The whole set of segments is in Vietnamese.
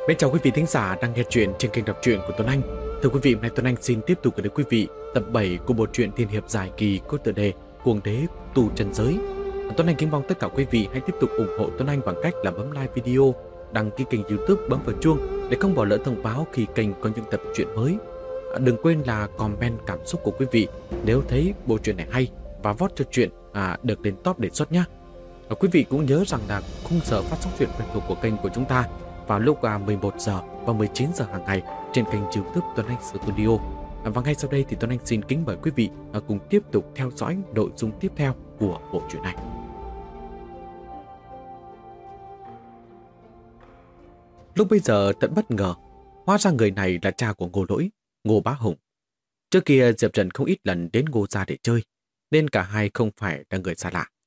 Mến chào quý vị thính giả đang nghe chuyện trên kênh đọc truyện của Tuấn Anh. Thưa quý vị, hôm nay Tuấn Anh xin tiếp tục gửi đến quý vị tập 7 của bộ truyện tiên hiệp dài kỳ có tựa đề Cuồng đế tù trần giới. Tuấn Anh kính mong tất cả quý vị hãy tiếp tục ủng hộ Tuấn Anh bằng cách là bấm like video, đăng ký kênh YouTube, bấm vào chuông để không bỏ lỡ thông báo khi kênh có những tập truyện mới. Đừng quên là comment cảm xúc của quý vị nếu thấy bộ truyện này hay và vote cho truyện được lên top đề xuất nhé. Quý vị cũng nhớ rằng là khung giờ phát sóng truyện quen thuộc của kênh của chúng ta vào lúc 11 giờ và 19 giờ hàng ngày trên kênh YouTube Tuấn Anh Studio. Và ngay sau đây thì Tuấn Anh xin kính mời quý vị cùng tiếp tục theo dõi nội dung tiếp theo của bộ truyện này. Lúc bây giờ thật bất ngờ, hóa ra người này là cha của Ngô Lỗi, Ngô Bá Hùng. Trước kia Diệp Trần không ít lần đến Ngô gia để chơi, nên cả hai không phải là người xa lạ.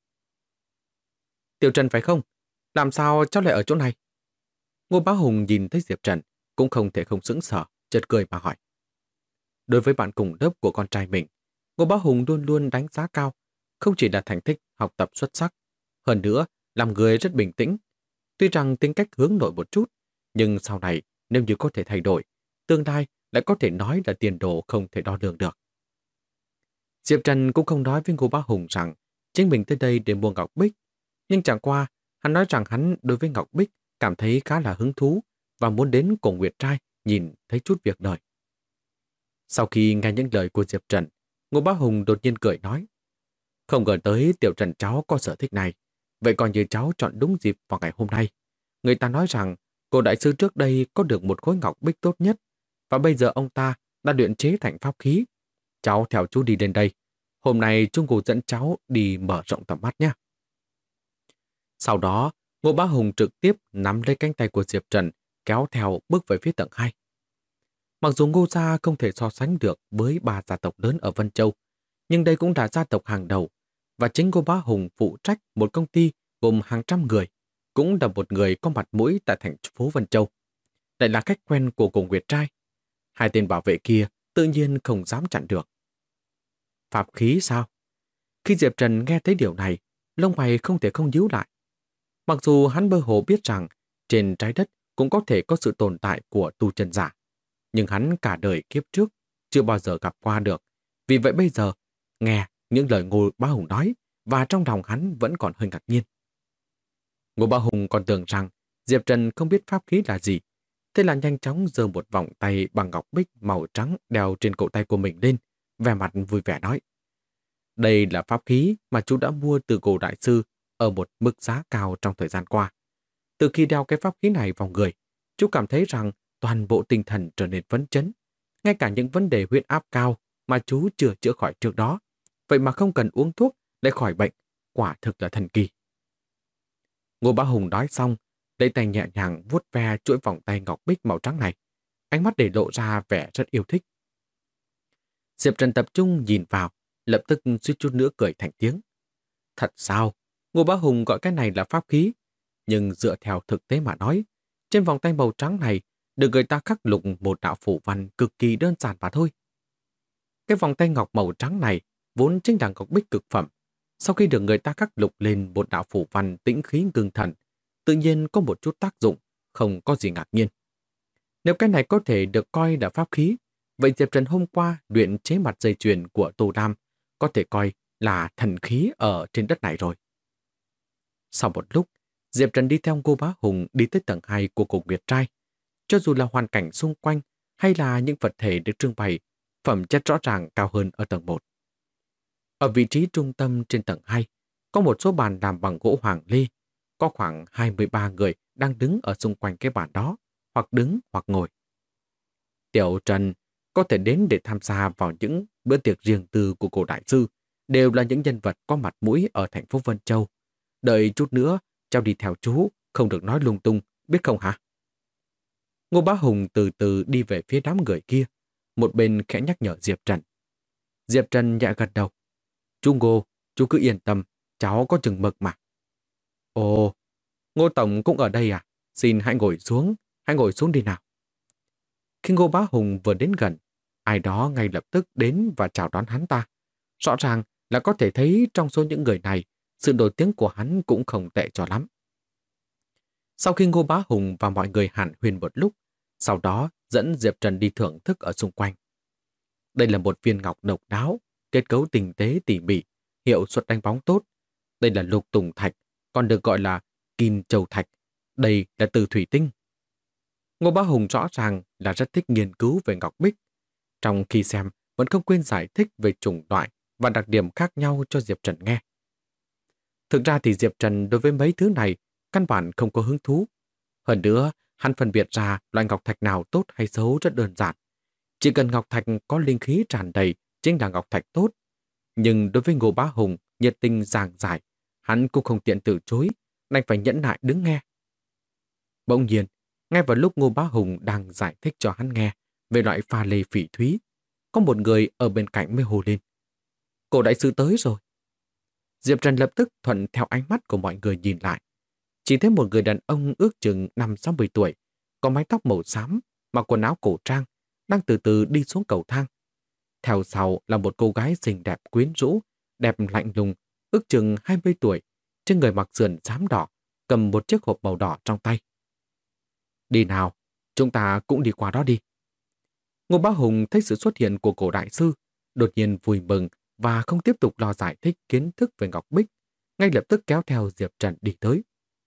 Tiểu Trần phải không? Làm sao cháu lại ở chỗ này? Ngô Bá Hùng nhìn thấy Diệp Trần cũng không thể không sững sờ, chợt cười mà hỏi. Đối với bạn cùng lớp của con trai mình, Ngô Bá Hùng luôn luôn đánh giá cao, không chỉ là thành tích học tập xuất sắc, hơn nữa làm người rất bình tĩnh. Tuy rằng tính cách hướng nội một chút, nhưng sau này nếu như có thể thay đổi, tương lai lại có thể nói là tiền đồ không thể đo lường được. Diệp Trần cũng không nói với Ngô Bá Hùng rằng chính mình tới đây để mua ngọc bích, nhưng chẳng qua hắn nói rằng hắn đối với ngọc bích cảm thấy khá là hứng thú và muốn đến Cổ Nguyệt Trai nhìn thấy chút việc đời. Sau khi nghe những lời của Diệp Trần, Ngô Bá Hùng đột nhiên cười nói, không ngờ tới Tiểu Trần cháu có sở thích này, vậy coi như cháu chọn đúng dịp vào ngày hôm nay. Người ta nói rằng cô đại sư trước đây có được một khối ngọc bích tốt nhất, và bây giờ ông ta đã luyện chế thành pháp khí. Cháu theo chú đi đến đây. Hôm nay Trung Cổ dẫn cháu đi mở rộng tầm mắt nhé. Sau đó, Ngô Bá Hùng trực tiếp nắm lấy cánh tay của Diệp Trần, kéo theo bước về phía tầng 2. Mặc dù Ngô gia không thể so sánh được với 3 gia tộc lớn ở Vân Châu, nhưng đây cũng là gia tộc hàng đầu, và chính Ngô Bá Hùng phụ trách một công ty gồm hàng trăm người, cũng là một người có mặt mũi tại thành phố Vân Châu. Lại là khách quen của Cổ Nguyệt Trai. Hai tên bảo vệ kia tự nhiên không dám chặn được. Pháp khí sao? Khi Diệp Trần nghe thấy điều này, lông mày không thể không nhíu lại. Mặc dù hắn mơ hồ biết rằng trên trái đất cũng có thể có sự tồn tại của tu chân giả, nhưng hắn cả đời kiếp trước chưa bao giờ gặp qua được. Vì vậy bây giờ nghe những lời Ngô Bá Hùng nói và trong lòng hắn vẫn còn hơi ngạc nhiên. Ngô Bá Hùng còn tưởng rằng Diệp Trần không biết pháp khí là gì, thế là nhanh chóng giơ một vòng tay bằng ngọc bích màu trắng đeo trên cổ tay của mình lên, vẻ mặt vui vẻ nói. Đây là pháp khí mà chú đã mua từ Cổ đại sư ở một mức giá cao trong thời gian qua. Từ khi đeo cái pháp khí này vào người, chú cảm thấy rằng toàn bộ tinh thần trở nên phấn chấn. Ngay cả những vấn đề huyết áp cao mà chú chưa chữa khỏi trước đó, vậy mà không cần uống thuốc để khỏi bệnh, quả thực là thần kỳ. Ngô Bá Hùng nói xong, lấy tay nhẹ nhàng vuốt ve chuỗi vòng tay ngọc bích màu trắng này, ánh mắt để lộ ra vẻ rất yêu thích. Diệp Trần tập trung nhìn vào, lập tức suýt chút nữa cười thành tiếng. Thật sao? Ngô Bá Hùng gọi cái này là pháp khí, nhưng dựa theo thực tế mà nói, trên vòng tay màu trắng này được người ta khắc lục một đạo phù văn cực kỳ đơn giản mà thôi. Cái vòng tay ngọc màu trắng này vốn chính là ngọc bích cực phẩm. Sau khi được người ta khắc lục lên một đạo phù văn tĩnh khí ngưng thần, tự nhiên có một chút tác dụng, không có gì ngạc nhiên. Nếu cái này có thể được coi là pháp khí, vậy Diệp Trần hôm qua luyện chế mặt dây chuyền của Tô Đam có thể coi là thần khí ở trên đất này rồi. Sau một lúc, Diệp Trần đi theo Ngô Bá Hùng đi tới tầng 2 của Cổ Nguyệt Trai. Cho dù là hoàn cảnh xung quanh hay là những vật thể được trưng bày, phẩm chất rõ ràng cao hơn ở tầng 1. Ở vị trí trung tâm trên tầng 2, có một số bàn làm bằng gỗ hoàng lê, có khoảng 23 người đang đứng ở xung quanh cái bàn đó, hoặc đứng hoặc ngồi. Tiểu Trần có thể đến để tham gia vào những bữa tiệc riêng tư của Cổ đại sư, đều là những nhân vật có mặt mũi ở thành phố Vân Châu. Đợi chút nữa, cháu đi theo chú, không được nói lung tung, biết không hả? Ngô Bá Hùng từ từ đi về phía đám người kia, một bên khẽ nhắc nhở Diệp Trần. Diệp Trần nhẹ gật đầu. Chú Ngô, chú cứ yên tâm, cháu có chừng mực mà. Ồ, Ngô Tổng cũng ở đây à? Xin hãy ngồi xuống đi nào. Khi Ngô Bá Hùng vừa đến gần, ai đó ngay lập tức đến và chào đón hắn ta. Rõ ràng là có thể thấy trong số những người này, sự nổi tiếng của hắn cũng không tệ cho lắm. Sau khi Ngô Bá Hùng và mọi người hàn huyên một lúc, sau đó dẫn Diệp Trần đi thưởng thức ở xung quanh. Đây là một viên ngọc độc đáo, kết cấu tinh tế tỉ mỉ, hiệu suất đánh bóng tốt. Đây là lục tùng thạch, còn được gọi là kim châu thạch. Đây là từ thủy tinh. Ngô Bá Hùng rõ ràng là rất thích nghiên cứu về ngọc bích. Trong khi xem, vẫn không quên giải thích về chủng loại và đặc điểm khác nhau cho Diệp Trần nghe. Thực ra thì Diệp Trần đối với mấy thứ này căn bản không có hứng thú. Hơn nữa, hắn phân biệt ra loại ngọc thạch nào tốt hay xấu rất đơn giản. Chỉ cần ngọc thạch có linh khí tràn đầy chính là ngọc thạch tốt. Nhưng đối với Ngô Bá Hùng nhiệt tình giảng giải, hắn cũng không tiện từ chối, đành phải nhẫn nại đứng nghe. Bỗng nhiên, ngay vào lúc Ngô Bá Hùng đang giải thích cho hắn nghe về loại pha lê phỉ thúy, có một người ở bên cạnh mới hô lên. Cổ đại sư tới rồi. Diệp Trần lập tức thuận theo ánh mắt của mọi người nhìn lại. Chỉ thấy một người đàn ông ước chừng 50-60 tuổi, có mái tóc màu xám, mặc quần áo cổ trang, đang từ từ đi xuống cầu thang. Theo sau là một cô gái xinh đẹp quyến rũ, đẹp lạnh lùng, ước chừng 20 tuổi, trên người mặc sườn xám đỏ, cầm một chiếc hộp màu đỏ trong tay. Đi nào, chúng ta cũng đi qua đó đi. Ngô Bá Hùng thấy sự xuất hiện của cổ đại sư, đột nhiên vui mừng và không tiếp tục lo giải thích kiến thức về ngọc bích, ngay lập tức kéo theo Diệp Trần đi tới.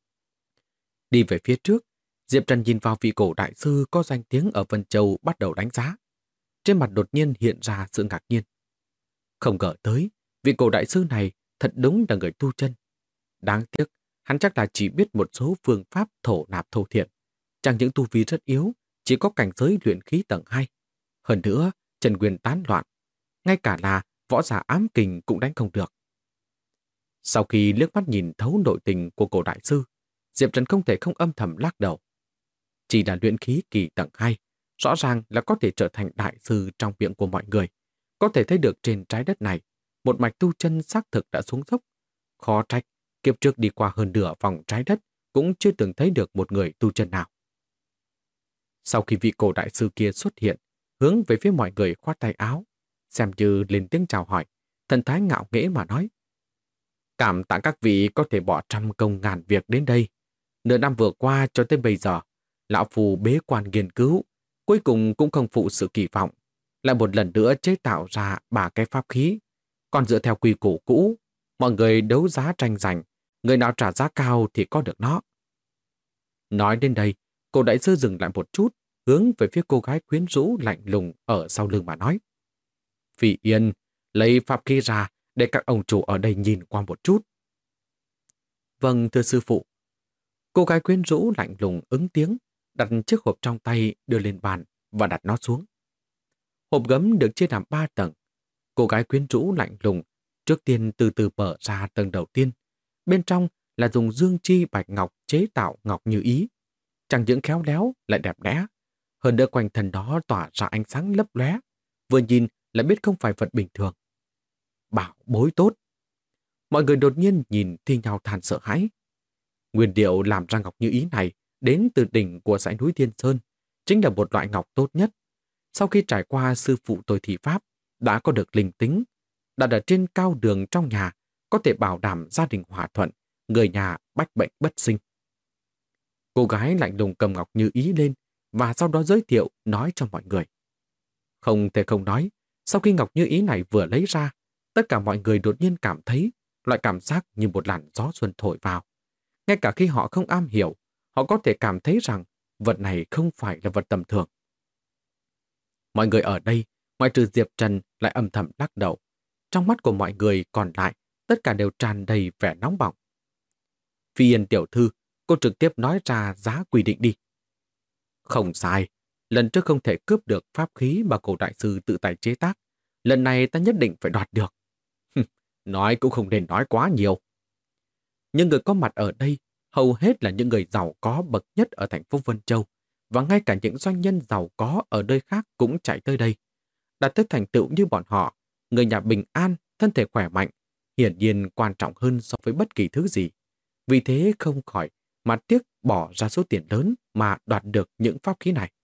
Đi về phía trước, Diệp Trần nhìn vào vị cổ đại sư có danh tiếng ở Vân Châu bắt đầu đánh giá. Trên mặt đột nhiên hiện ra sự ngạc nhiên. Không ngờ tới, vị cổ đại sư này thật đúng là người tu chân. Đáng tiếc, hắn chắc là chỉ biết một số phương pháp thổ nạp thổ thiện. Chẳng những tu vi rất yếu, chỉ có cảnh giới luyện khí tầng 2. Hơn nữa, chân nguyên tán loạn. Ngay cả là võ giả ám kình cũng đánh không được. Sau khi liếc mắt nhìn thấu nội tình của cổ đại sư, Diệp Trần không thể không âm thầm lắc đầu. Chỉ là luyện khí kỳ tầng 2, rõ ràng là có thể trở thành đại sư trong miệng của mọi người. Có thể thấy được trên trái đất này, một mạch tu chân xác thực đã xuống dốc. Khó trách, kiếp trước đi qua hơn nửa vòng trái đất cũng chưa từng thấy được một người tu chân nào. Sau khi vị cổ đại sư kia xuất hiện, hướng về phía mọi người khoát tay áo, xem như lên tiếng chào hỏi, thần thái ngạo nghễ mà nói. Cảm tạ các vị có thể bỏ trăm công ngàn việc đến đây. Nửa năm vừa qua cho tới bây giờ, lão phù bế quan nghiên cứu, cuối cùng cũng không phụ sự kỳ vọng, lại một lần nữa chế tạo ra 3 cái pháp khí. Còn dựa theo quy củ cũ, mọi người đấu giá tranh giành, người nào trả giá cao thì có được nó. Nói đến đây, cô đại sư dừng lại một chút, hướng về phía cô gái quyến rũ lạnh lùng ở sau lưng mà nói. Phi Yên, lấy pháp khí ra để các ông chủ ở đây nhìn qua một chút. Vâng, thưa sư phụ. Cô gái quyến rũ lạnh lùng ứng tiếng, đặt chiếc hộp trong tay đưa lên bàn và đặt nó xuống. Hộp gấm được chia làm 3 tầng. Cô gái quyến rũ lạnh lùng trước tiên từ từ mở ra tầng đầu tiên. Bên trong là dùng dương chi bạch ngọc chế tạo ngọc như ý. Chẳng những khéo léo lại đẹp đẽ. Hơn nữa quanh thân đó tỏa ra ánh sáng lấp lóe. Vừa nhìn là biết không phải vật bình thường. Bảo bối tốt. Mọi người đột nhiên nhìn thi nhau than sợ hãi. Nguyên liệu làm ra ngọc như ý này đến từ đỉnh của dãy núi Thiên Sơn, chính là một loại ngọc tốt nhất. Sau khi trải qua sư phụ tôi thị pháp, đã có được linh tính, đặt ở trên cao đường trong nhà, có thể bảo đảm gia đình hòa thuận, người nhà bách bệnh bất sinh. Cô gái lạnh lùng cầm ngọc như ý lên và sau đó giới thiệu nói cho mọi người. Không thể không nói, sau khi ngọc như ý này vừa lấy ra, tất cả mọi người đột nhiên cảm thấy loại cảm giác như một làn gió xuân thổi vào. Ngay cả khi họ không am hiểu, họ có thể cảm thấy rằng vật này không phải là vật tầm thường. Mọi người ở đây, ngoại trừ Diệp Trần lại âm thầm lắc đầu. Trong mắt của mọi người còn lại, tất cả đều tràn đầy vẻ nóng bỏng. Phi Yên tiểu thư, cô trực tiếp nói ra giá quy định đi. Không sai, lần trước không thể cướp được pháp khí mà cổ đại sư tự tay chế tác. Lần này ta nhất định phải đoạt được. Nói cũng không nên nói quá nhiều. Nhưng người có mặt ở đây hầu hết là những người giàu có bậc nhất ở thành phố Vân Châu, và ngay cả những doanh nhân giàu có ở nơi khác cũng chạy tới đây. Đạt tới thành tựu như bọn họ, người nhà bình an, thân thể khỏe mạnh, hiển nhiên quan trọng hơn so với bất kỳ thứ gì. Vì thế không khỏi mà tiếc bỏ ra số tiền lớn mà đoạt được những pháp khí này.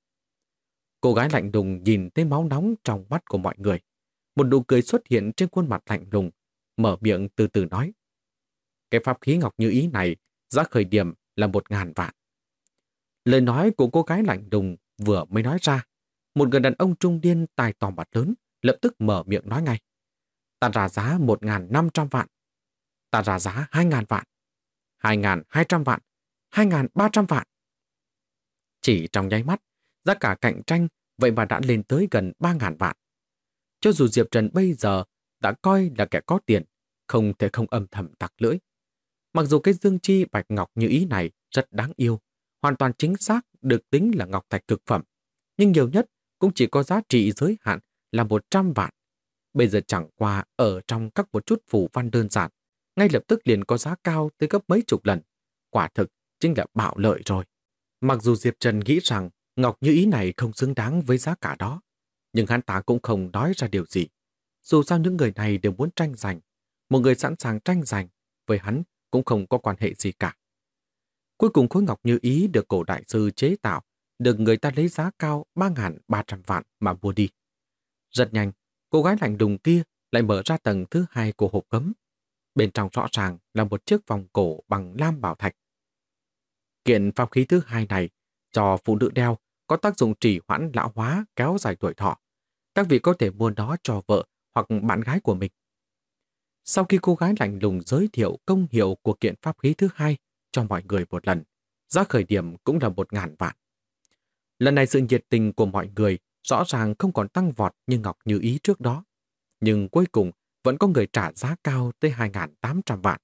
Cô gái lạnh lùng nhìn thấy máu nóng trong mắt của mọi người. Một nụ cười xuất hiện trên khuôn mặt lạnh lùng, mở miệng từ từ nói. Cái pháp khí ngọc như ý này, giá khởi điểm là 1.000 vạn. Lời nói của cô gái lạnh lùng vừa mới nói ra, một người đàn ông trung niên tai to mặt lớn lập tức mở miệng nói ngay. Ta ra giá 1.500 vạn. Ta ra giá 2.000 vạn. 2.200 vạn. 2.300 vạn. Chỉ trong nháy mắt, giá cả cạnh tranh vậy mà đã lên tới gần 3.000 vạn. Cho dù Diệp Trần bây giờ đã coi là kẻ có tiền, không thể không âm thầm tặc lưỡi. Mặc dù cái dương chi bạch ngọc như ý này rất đáng yêu, hoàn toàn chính xác được tính là ngọc thạch cực phẩm, nhưng nhiều nhất cũng chỉ có giá trị giới hạn là 100 vạn. Bây giờ chẳng qua ở trong các một chút phù văn đơn giản, ngay lập tức liền có giá cao tới gấp mấy chục lần. Quả thực chính là bạo lợi rồi. Mặc dù Diệp Trần nghĩ rằng ngọc như ý này không xứng đáng với giá cả đó, nhưng hắn ta cũng không nói ra điều gì. Dù sao những người này đều muốn tranh giành, một người sẵn sàng tranh giành với hắn cũng không có quan hệ gì cả. Cuối cùng khối ngọc như ý được cổ đại sư chế tạo, được người ta lấy giá cao 3.300 vạn mà mua đi. Rất nhanh, cô gái lạnh lùng kia lại mở ra tầng thứ 2 của hộp gấm. Bên trong rõ ràng là một chiếc vòng cổ bằng lam bảo thạch. Kiện pháp khí thứ 2 này cho phụ nữ đeo có tác dụng trì hoãn lão hóa, kéo dài tuổi thọ. Các vị có thể mua nó cho vợ hoặc bạn gái của mình. Sau khi cô gái lạnh lùng giới thiệu công hiệu của kiện pháp khí thứ 2 cho mọi người một lần, giá khởi điểm cũng là 1.000 vạn. Lần này sự nhiệt tình của mọi người rõ ràng không còn tăng vọt như ngọc như ý trước đó, nhưng cuối cùng vẫn có người trả giá cao tới 2.800 vạn.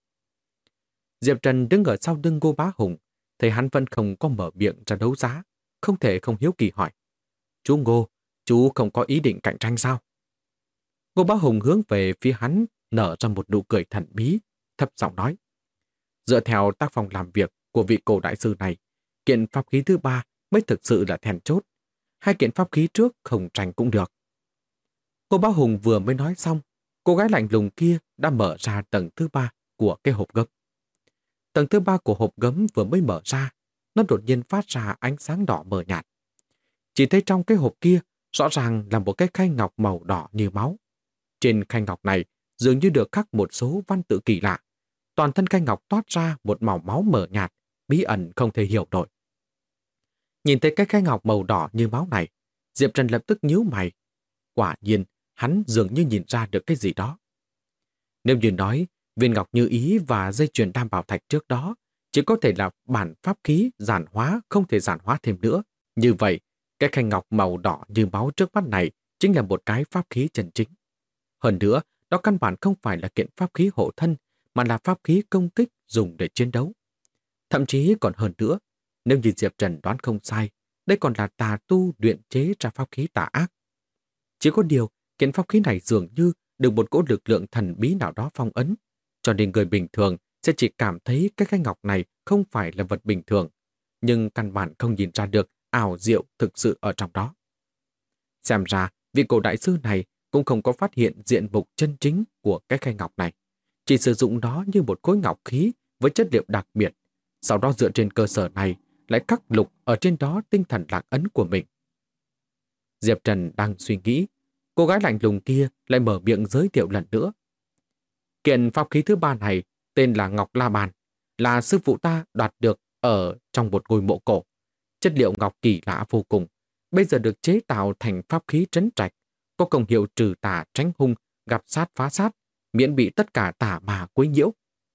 Diệp Trần đứng ở sau lưng Ngô Bá Hùng, thấy hắn vẫn không có mở miệng ra đấu giá, không thể không hiếu kỳ hỏi. Chú Ngô, chú không có ý định cạnh tranh sao? Ngô Bá Hùng hướng về phía hắn nở ra một nụ cười thần bí, thấp giọng nói. Dựa theo tác phong làm việc của vị cổ đại sư này, kiện pháp khí thứ 3 mới thực sự là then chốt. 2 kiện pháp khí trước không tranh cũng được. Ngô Bá Hùng vừa mới nói xong, cô gái lạnh lùng kia đã mở ra tầng thứ 3 của cái hộp gấm. Tầng thứ 3 của hộp gấm vừa mới mở ra, nó đột nhiên phát ra ánh sáng đỏ mờ nhạt. Chỉ thấy trong cái hộp kia rõ ràng là một cái khay ngọc màu đỏ như máu. Trên khay ngọc này dường như được khắc một số văn tự kỳ lạ. Toàn thân khay ngọc toát ra một màu máu mờ nhạt, bí ẩn không thể hiểu nổi. Nhìn thấy cái khay ngọc màu đỏ như máu này, Diệp Trần lập tức nhíu mày. Quả nhiên, hắn dường như nhìn ra được cái gì đó. Nếu như nói, viên ngọc như ý và dây chuyền đam bảo thạch trước đó chỉ có thể là bản pháp khí giản hóa, không thể giản hóa thêm nữa. Như vậy, cái khay ngọc màu đỏ như máu trước mắt này chính là một cái pháp khí chân chính. Hơn nữa, đó căn bản không phải là kiện pháp khí hộ thân, mà là pháp khí công kích dùng để chiến đấu. Thậm chí còn hơn nữa, nếu như Diệp Trần đoán không sai, đây còn là tà tu luyện chế ra pháp khí tà ác. Chỉ có điều, kiện pháp khí này dường như được một cỗ lực lượng thần bí nào đó phong ấn, cho nên người bình thường sẽ chỉ cảm thấy cái khay ngọc này không phải là vật bình thường, nhưng căn bản không nhìn ra được ảo diệu thực sự ở trong đó. Xem ra, vị cổ đại sư này cũng không có phát hiện diện mục chân chính của cái khay ngọc này, chỉ sử dụng nó như một khối ngọc khí với chất liệu đặc biệt, sau đó dựa trên cơ sở này lại khắc lục ở trên đó tinh thần lạc ấn của mình. Diệp Trần đang suy nghĩ, cô gái lạnh lùng kia lại mở miệng giới thiệu lần nữa. Kiện pháp khí thứ 3 này tên là Ngọc La Bàn, là sư phụ ta đoạt được ở trong một ngôi mộ cổ. Chất liệu ngọc kỳ lạ vô cùng, bây giờ được chế tạo thành pháp khí trấn trạch, có công hiệu trừ tà tránh hung, gặp sát phá sát, miễn bị tất cả tà ma quấy nhiễu.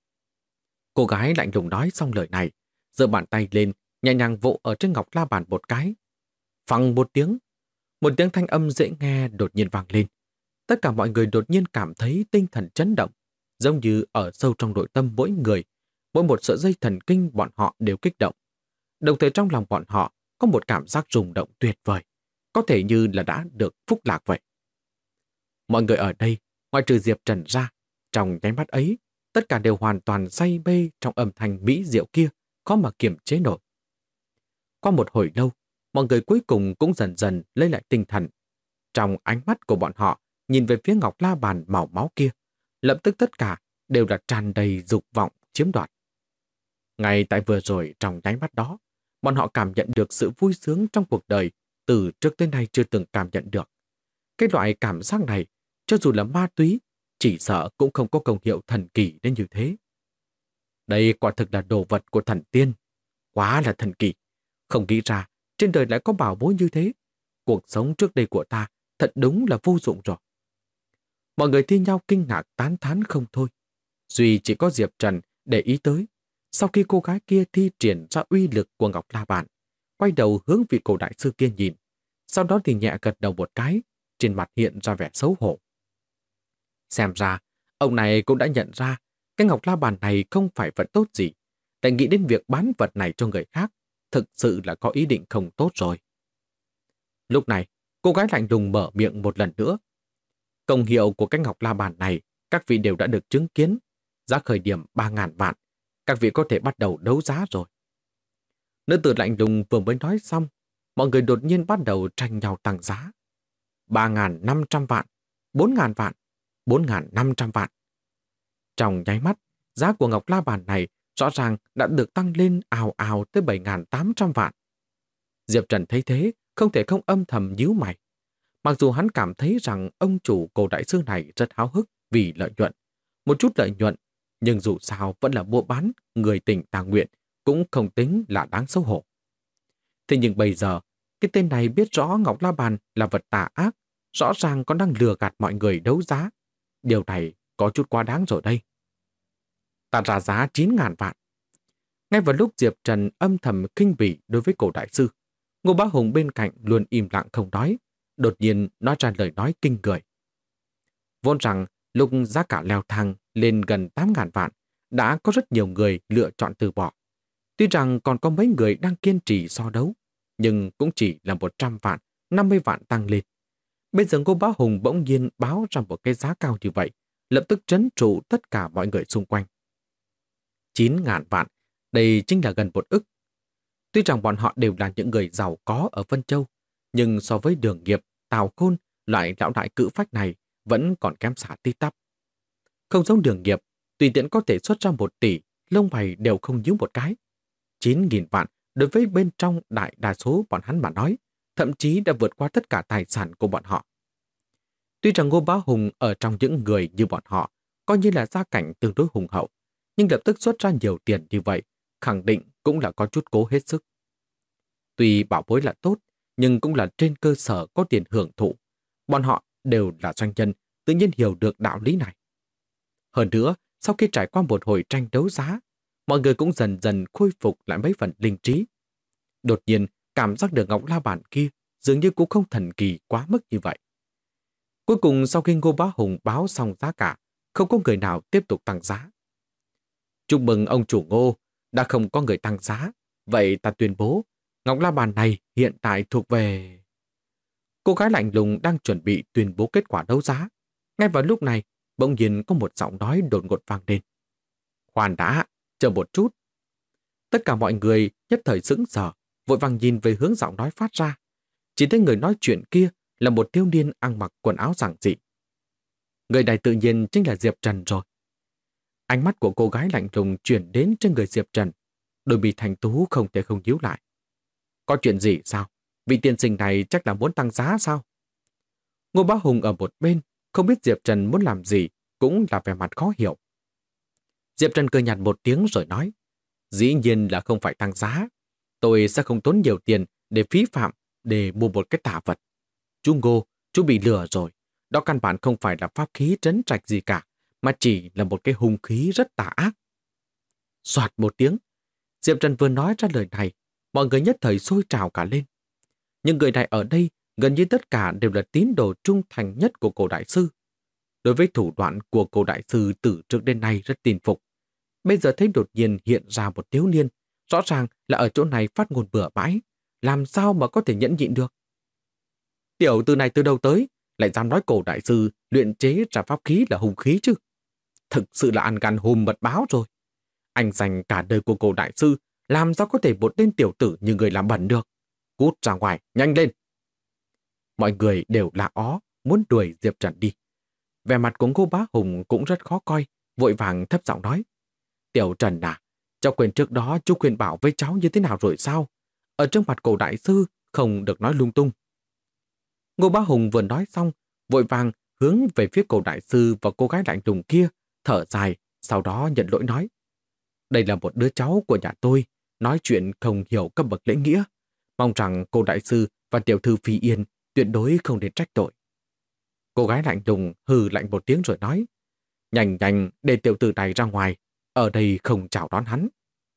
Cô gái lạnh lùng nói xong lời này, giơ bàn tay lên, nhẹ nhàng vỗ ở trên Ngọc La Bàn một cái. Phăng một tiếng thanh âm dễ nghe đột nhiên vang lên. Tất cả mọi người đột nhiên cảm thấy tinh thần chấn động, giống như ở sâu trong nội tâm mỗi người, mỗi một sợi dây thần kinh bọn họ đều kích động. Đồng thời trong lòng bọn họ có một cảm giác rung động tuyệt vời, có thể như là đã được phúc lạc vậy. Mọi người ở đây, ngoại trừ Diệp Trần ra, trong nháy mắt ấy, tất cả đều hoàn toàn say mê trong âm thanh mỹ diệu kia, khó mà kiềm chế nổi. Qua một hồi lâu, mọi người cuối cùng cũng dần dần lấy lại tinh thần. Trong ánh mắt của bọn họ, nhìn về phía Ngọc La Bàn màu máu kia, lập tức tất cả đều là tràn đầy dục vọng chiếm đoạt. Ngay tại vừa rồi trong nháy mắt đó, bọn họ cảm nhận được sự vui sướng trong cuộc đời từ trước tới nay chưa từng cảm nhận được. Cái loại cảm giác này, cho dù là ma túy, chỉ sợ cũng không có công hiệu thần kỳ đến như thế. Đây quả thực là đồ vật của thần tiên, Quá là thần kỳ. Không nghĩ ra, trên đời lại có bảo bối như thế. Cuộc sống trước đây của ta thật đúng là vô dụng rồi. Mọi người thi nhau kinh ngạc tán thán không thôi. Duy chỉ có Diệp Trần để ý tới. Sau khi cô gái kia thi triển ra uy lực của Ngọc La Bàn, quay đầu hướng vị cổ đại sư kia nhìn. Sau đó thì nhẹ gật đầu một cái, trên mặt hiện ra vẻ xấu hổ. Xem ra, ông này cũng đã nhận ra cái Ngọc La Bàn này không phải vật tốt gì. Lại nghĩ đến việc bán vật này cho người khác, thực sự là có ý định không tốt rồi. Lúc này, cô gái lạnh lùng mở miệng một lần nữa. Công hiệu của cái Ngọc La Bàn này, các vị đều đã được chứng kiến. Giá khởi điểm 3.000 vạn. Các vị có thể bắt đầu đấu giá rồi. Nữ tử lạnh lùng vừa mới nói xong, mọi người đột nhiên bắt đầu tranh nhau tăng giá. 3.500 vạn, 4.000 vạn, 4.500 vạn. Trong nháy mắt, giá của Ngọc La Bàn này rõ ràng đã được tăng lên ào ào tới 7.800 vạn. Diệp Trần thấy thế, không thể không âm thầm nhíu mày. Mặc dù hắn cảm thấy rằng ông chủ cổ đại sư này rất háo hức vì lợi nhuận, một chút lợi nhuận, nhưng dù sao vẫn là mua bán người tình tà nguyện, cũng không tính là đáng xấu hổ. Thế nhưng bây giờ, cái tên này biết rõ Ngọc La Bàn là vật tà ác, rõ ràng còn đang lừa gạt mọi người đấu giá. Điều này có chút quá đáng rồi đây. Ta ra giá 9.000 vạn. Ngay vào lúc Diệp Trần âm thầm khinh bỉ đối với cổ đại sư, Ngô Bá Hùng bên cạnh luôn im lặng không nói, đột nhiên nói ra lời nói kinh người. Vốn rằng lúc giá cả leo thang lên gần 8.000 vạn, đã có rất nhiều người lựa chọn từ bỏ. Tuy rằng còn có mấy người đang kiên trì so đấu, nhưng cũng chỉ là 100 vạn, 50 vạn tăng lên. Bây giờ Ngô Bá Hùng bỗng nhiên báo ra một cái giá cao như vậy, lập tức trấn trụ tất cả mọi người xung quanh. 9.000 vạn, đây chính là gần 1 ức. Tuy rằng bọn họ đều là những người giàu có ở Vân Châu, nhưng so với Đường Nghiệp, Tào Khôn, loại lão đại cự phách này vẫn còn kém xa tít tắp. Không giống Đường Nghiệp, tùy tiện có thể xuất ra 1 tỷ, lông mày đều không nhíu một cái. 9.000 vạn đối với bên trong đại đa số bọn hắn mà nói, thậm chí đã vượt qua tất cả tài sản của bọn họ. Tuy rằng Ngô Bá Hùng ở trong những người như bọn họ, coi như là gia cảnh tương đối hùng hậu, nhưng lập tức xuất ra nhiều tiền như vậy, khẳng định cũng là có chút cố hết sức. Tuy bảo bối là tốt, nhưng cũng là trên cơ sở có tiền hưởng thụ. Bọn họ đều là doanh nhân, tự nhiên hiểu được đạo lý này. Hơn nữa, sau khi trải qua một hồi tranh đấu giá, mọi người cũng dần dần khôi phục lại mấy phần linh trí. Đột nhiên, cảm giác được Ngọc La Bàn kia dường như cũng không thần kỳ quá mức như vậy. Cuối cùng sau khi Ngô Bá Hùng báo xong giá cả, không có người nào tiếp tục tăng giá. Chúc mừng ông chủ Ngô, đã không có người tăng giá. Vậy ta tuyên bố, Ngọc La Bàn này hiện tại thuộc về... Cô gái lạnh lùng đang chuẩn bị tuyên bố kết quả đấu giá. Ngay vào lúc này, bỗng nhiên có một giọng nói đột ngột vang lên. Khoan đã, chờ một chút. Tất cả mọi người nhất thời sững sờ, vội vàng nhìn về hướng giọng nói phát ra. Chỉ thấy người nói chuyện kia là một thiếu niên ăn mặc quần áo giản dị. Người này tự nhiên chính là Diệp Trần rồi. Ánh mắt của cô gái lạnh lùng chuyển đến trên người Diệp Trần. Đôi mi thành tú không thể không nhíu lại. Có chuyện gì sao? Vị tiên sinh này chắc là muốn tăng giá sao? Ngô Bá Hùng ở một bên, không biết Diệp Trần muốn làm gì, cũng là vẻ mặt khó hiểu. Diệp Trần cười nhạt một tiếng rồi nói, dĩ nhiên là không phải tăng giá. Tôi sẽ không tốn nhiều tiền để phí phạm, để mua một cái tà vật. Chú Ngô, chú bị lừa rồi. Đó căn bản không phải là pháp khí trấn trạch gì cả, mà chỉ là một cái hung khí rất tà ác. Soạt một tiếng, Diệp Trần vừa nói ra lời này, mọi người nhất thời sôi trào cả lên. Nhưng người này ở đây gần như tất cả đều là tín đồ trung thành nhất của cổ đại sư. Đối với thủ đoạn của cổ đại sư từ trước đến nay rất tin phục. Bây giờ thấy đột nhiên hiện ra một thiếu niên, rõ ràng là ở chỗ này phát ngôn bừa bãi, làm sao mà có thể nhẫn nhịn được. Tiểu tử này từ đâu tới, lại dám nói cổ đại sư luyện chế ra pháp khí là hung khí chứ. Thực sự là ăn gan hùm mật báo rồi. Anh dành cả đời của cổ đại sư, làm sao có thể một tên tiểu tử như người làm bẩn được. Cút ra ngoài, nhanh lên. Mọi người đều là ó, muốn đuổi Diệp Trần đi. Vẻ mặt của Ngô Bá Hùng cũng rất khó coi, vội vàng thấp giọng nói. Tiểu Trần à, cháu quên trước đó chú khuyên bảo với cháu như thế nào rồi sao? Ở trước mặt cổ đại sư không được nói lung tung. Ngô Bá Hùng vừa nói xong, vội vàng hướng về phía cổ đại sư và cô gái lạnh lùng kia, thở dài, sau đó nhận lỗi nói. Đây là một đứa cháu của nhà tôi, nói chuyện không hiểu cấp bậc lễ nghĩa. Mong rằng cô đại sư và tiểu thư Phi Yên tuyệt đối không đến trách tội. Cô gái lạnh lùng hừ lạnh một tiếng rồi nói, nhanh nhanh để tiểu tử này ra ngoài, ở đây không chào đón hắn.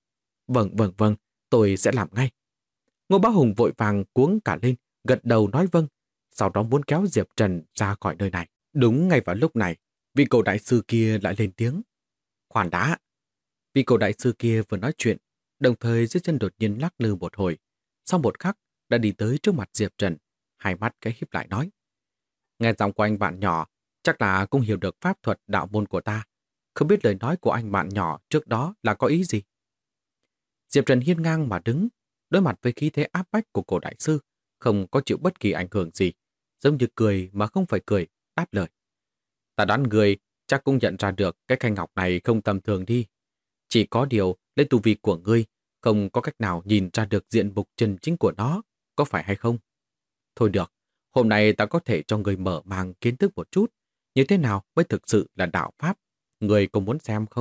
Vâng, tôi sẽ làm ngay. Ngô Bá Hùng vội vàng cuống cả lên, gật đầu nói vâng, sau đó muốn kéo Diệp Trần ra khỏi nơi này. Đúng ngay vào lúc này, vị cổ đại sư kia lại lên tiếng. Khoan đã! Vị cổ đại sư kia vừa nói chuyện, đồng thời dưới chân đột nhiên lắc lư một hồi. Sau một khắc, đã đi tới trước mặt Diệp Trần, hai mắt cái híp lại nói. Nghe giọng của anh bạn nhỏ, chắc là cũng hiểu được pháp thuật đạo môn của ta. Không biết lời nói của anh bạn nhỏ trước đó là có ý gì? Diệp Trần hiên ngang mà đứng, đối mặt với khí thế áp bách của cổ đại sư, không có chịu bất kỳ ảnh hưởng gì, giống như cười mà không phải cười, đáp lời. Ta đoán người chắc cũng nhận ra được cái khay ngọc này không tầm thường đi. Chỉ có điều lấy tu vi của ngươi, không có cách nào nhìn ra được diện mục chân chính của nó, có phải hay không? Thôi được, hôm nay ta có thể cho người mở mang kiến thức một chút, như thế nào mới thực sự là đạo pháp, người có muốn xem không?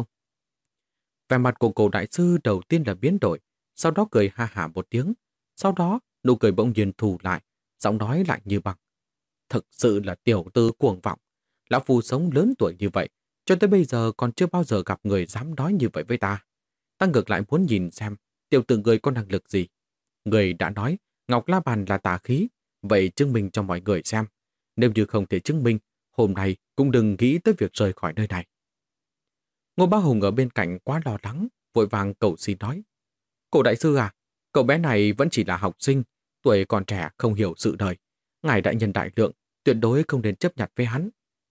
Vẻ mặt của cổ đại sư đầu tiên là biến đổi, sau đó cười ha hả một tiếng, sau đó nụ cười bỗng nhiên thù lại, giọng nói lạnh như băng. Thực sự là tiểu tư cuồng vọng. Lão Phu sống lớn tuổi như vậy, cho tới bây giờ còn chưa bao giờ gặp người dám nói như vậy với ta. Ta ngược lại muốn nhìn xem tiểu tử người có năng lực gì. Người đã nói Ngọc La Bàn là tà khí, vậy chứng minh cho mọi người xem. Nếu như không thể chứng minh, hôm nay cũng đừng nghĩ tới việc rời khỏi nơi này. Ngô Bá Hùng ở bên cạnh quá lo lắng, vội vàng cầu xin nói. Cổ đại sư à, cậu bé này vẫn chỉ là học sinh, tuổi còn trẻ không hiểu sự đời. Ngài đại nhân đại lượng, tuyệt đối không nên chấp nhận với hắn.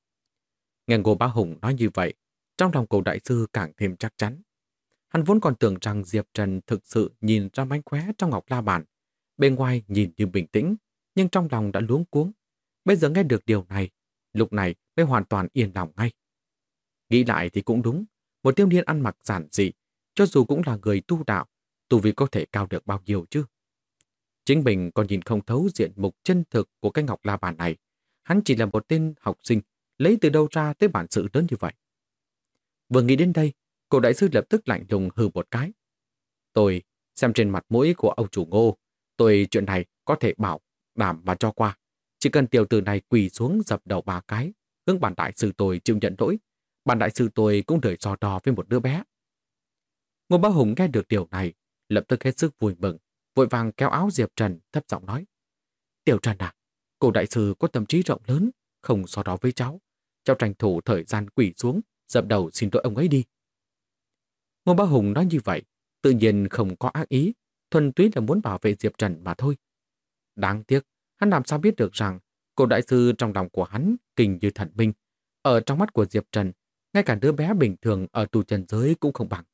Nghe Ngô Bá Hùng nói như vậy, trong lòng cổ đại sư càng thêm chắc chắn. Hắn vốn còn tưởng rằng Diệp Trần thực sự nhìn ra mánh khóe trong Ngọc La Bàn. Bên ngoài nhìn như bình tĩnh, nhưng trong lòng đã luống cuống. Bây giờ nghe được điều này, lúc này mới hoàn toàn yên lòng ngay. Nghĩ lại thì cũng đúng, một thiếu niên ăn mặc giản dị, cho dù cũng là người tu đạo, tu vi có thể cao được bao nhiêu chứ. Chính mình còn nhìn không thấu diện mục chân thực của cái Ngọc La Bàn này. Hắn chỉ là một tên học sinh, lấy từ đâu ra tới bản sự lớn như vậy. Vừa nghĩ đến đây, cổ đại sư lập tức lạnh lùng hừ một cái. Tôi xem trên mặt mũi của ông chủ Ngô, tôi chuyện này có thể bảo đảm mà cho qua. Chỉ cần tiểu tử này quỳ xuống dập đầu 3 cái, hướng bản đại sư tôi chịu nhận lỗi, bản đại sư tôi cũng đời so đo với một đứa bé. Ngô Bá Hùng nghe được điều này, lập tức hết sức vui mừng, vội vàng kéo áo Diệp Trần thấp giọng nói. Tiểu Trần à, cô đại sư có tâm trí rộng lớn, không so đó với cháu. Cháu tranh thủ thời gian quỳ xuống, dập đầu xin lỗi ông ấy đi. Ngô Bá Hùng nói như vậy, tự nhiên không có ác ý, thuần túy là muốn bảo vệ Diệp Trần mà thôi. Đáng tiếc, hắn làm sao biết được rằng cô đại sư trong lòng của hắn kinh như thần minh. Ở trong mắt của Diệp Trần, ngay cả đứa bé bình thường ở tu trần giới cũng không bằng.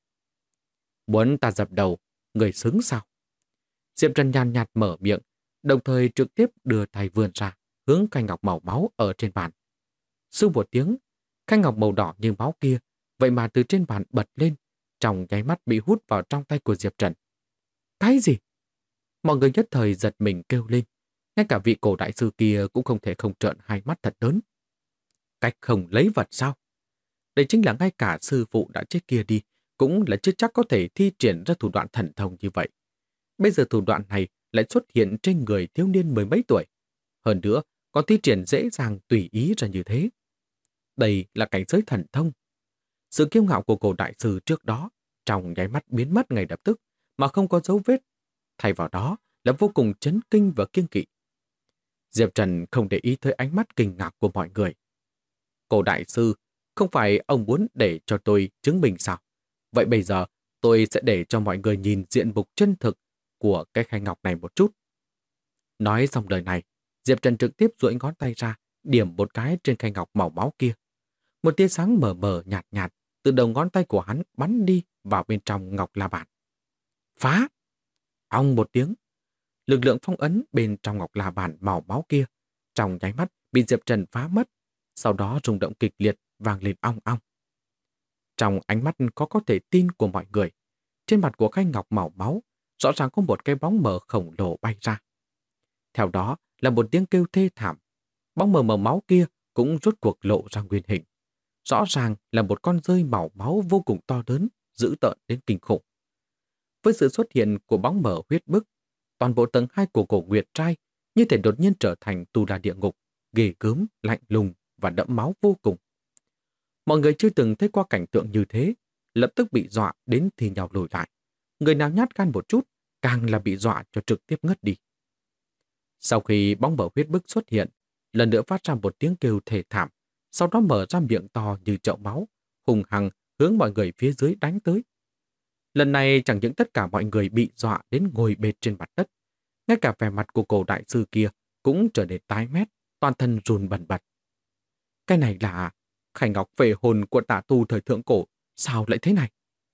Muốn ta dập đầu, người xứng sao? Diệp Trần nhàn nhạt mở miệng, đồng thời trực tiếp đưa tay vươn ra, hướng khay ngọc màu máu ở trên bàn. Sư một tiếng, khay ngọc màu đỏ như máu kia, vậy mà từ trên bàn bật lên, trong nháy mắt bị hút vào trong tay của Diệp Trần. Cái gì? Mọi người nhất thời giật mình kêu lên, ngay cả vị cổ đại sư kia cũng không thể không trợn hai mắt thật lớn. Cách không lấy vật sao? Đây chính là ngay cả sư phụ đã chết kia đi, cũng là chưa chắc có thể thi triển ra thủ đoạn thần thông như vậy. Bây giờ thủ đoạn này lại xuất hiện trên người thiếu niên mười mấy tuổi. Hơn nữa, còn thi triển dễ dàng tùy ý ra như thế. Đây là cảnh giới thần thông. Sự kiêu ngạo của cổ đại sư trước đó trong nháy mắt biến mất ngay lập tức mà không có dấu vết. Thay vào đó là vô cùng chấn kinh và kiêng kỵ. Diệp Trần không để ý tới ánh mắt kinh ngạc của mọi người. Cổ đại sư, không phải ông muốn để cho tôi chứng minh sao? Vậy bây giờ tôi sẽ để cho mọi người nhìn diện mục chân thực của cái khay ngọc này một chút. Nói xong lời này, Diệp Trần trực tiếp duỗi ngón tay ra, điểm một cái trên khay ngọc màu máu kia. Một tia sáng mờ mờ nhạt nhạt từ đầu ngón tay của hắn bắn đi vào bên trong Ngọc La Bàn. Phá! Ong một tiếng. Lực lượng phong ấn bên trong Ngọc La Bàn màu máu kia trong nháy mắt bị Diệp Trần phá mất, sau đó rung động kịch liệt vang lên ong ong. Trong ánh mắt có thể tin của mọi người, trên mặt của khay ngọc màu máu rõ ràng có một cái bóng mờ khổng lồ bay ra. Theo đó là một tiếng kêu thê thảm. Bóng mờ màu máu kia cũng rốt cuộc lộ ra nguyên hình. Rõ ràng là một con rơi màu máu vô cùng to lớn, dữ tợn đến kinh khủng. Với sự xuất hiện của bóng mờ huyết bức, toàn bộ tầng 2 của cổ Nguyệt Trai như thể đột nhiên trở thành tu la địa ngục, ghê gớm, lạnh lùng và đẫm máu vô cùng. Mọi người chưa từng thấy qua cảnh tượng như thế, lập tức bị dọa đến thì nhào lùi lại. Người nào nhát gan một chút, càng là bị dọa cho trực tiếp ngất đi. Sau khi bóng mờ huyết bức xuất hiện, lần nữa phát ra một tiếng kêu thê thảm, sau đó mở ra miệng to như chậu máu, hùng hăng hướng mọi người phía dưới đánh tới. Lần này chẳng những tất cả mọi người bị dọa đến ngồi bệt trên mặt đất, ngay cả vẻ mặt của cổ đại sư kia cũng trở nên tái mét, toàn thân run bần bật. Cái này là Khải Ngọc về hồn của tà tu thời thượng cổ, sao lại thế này?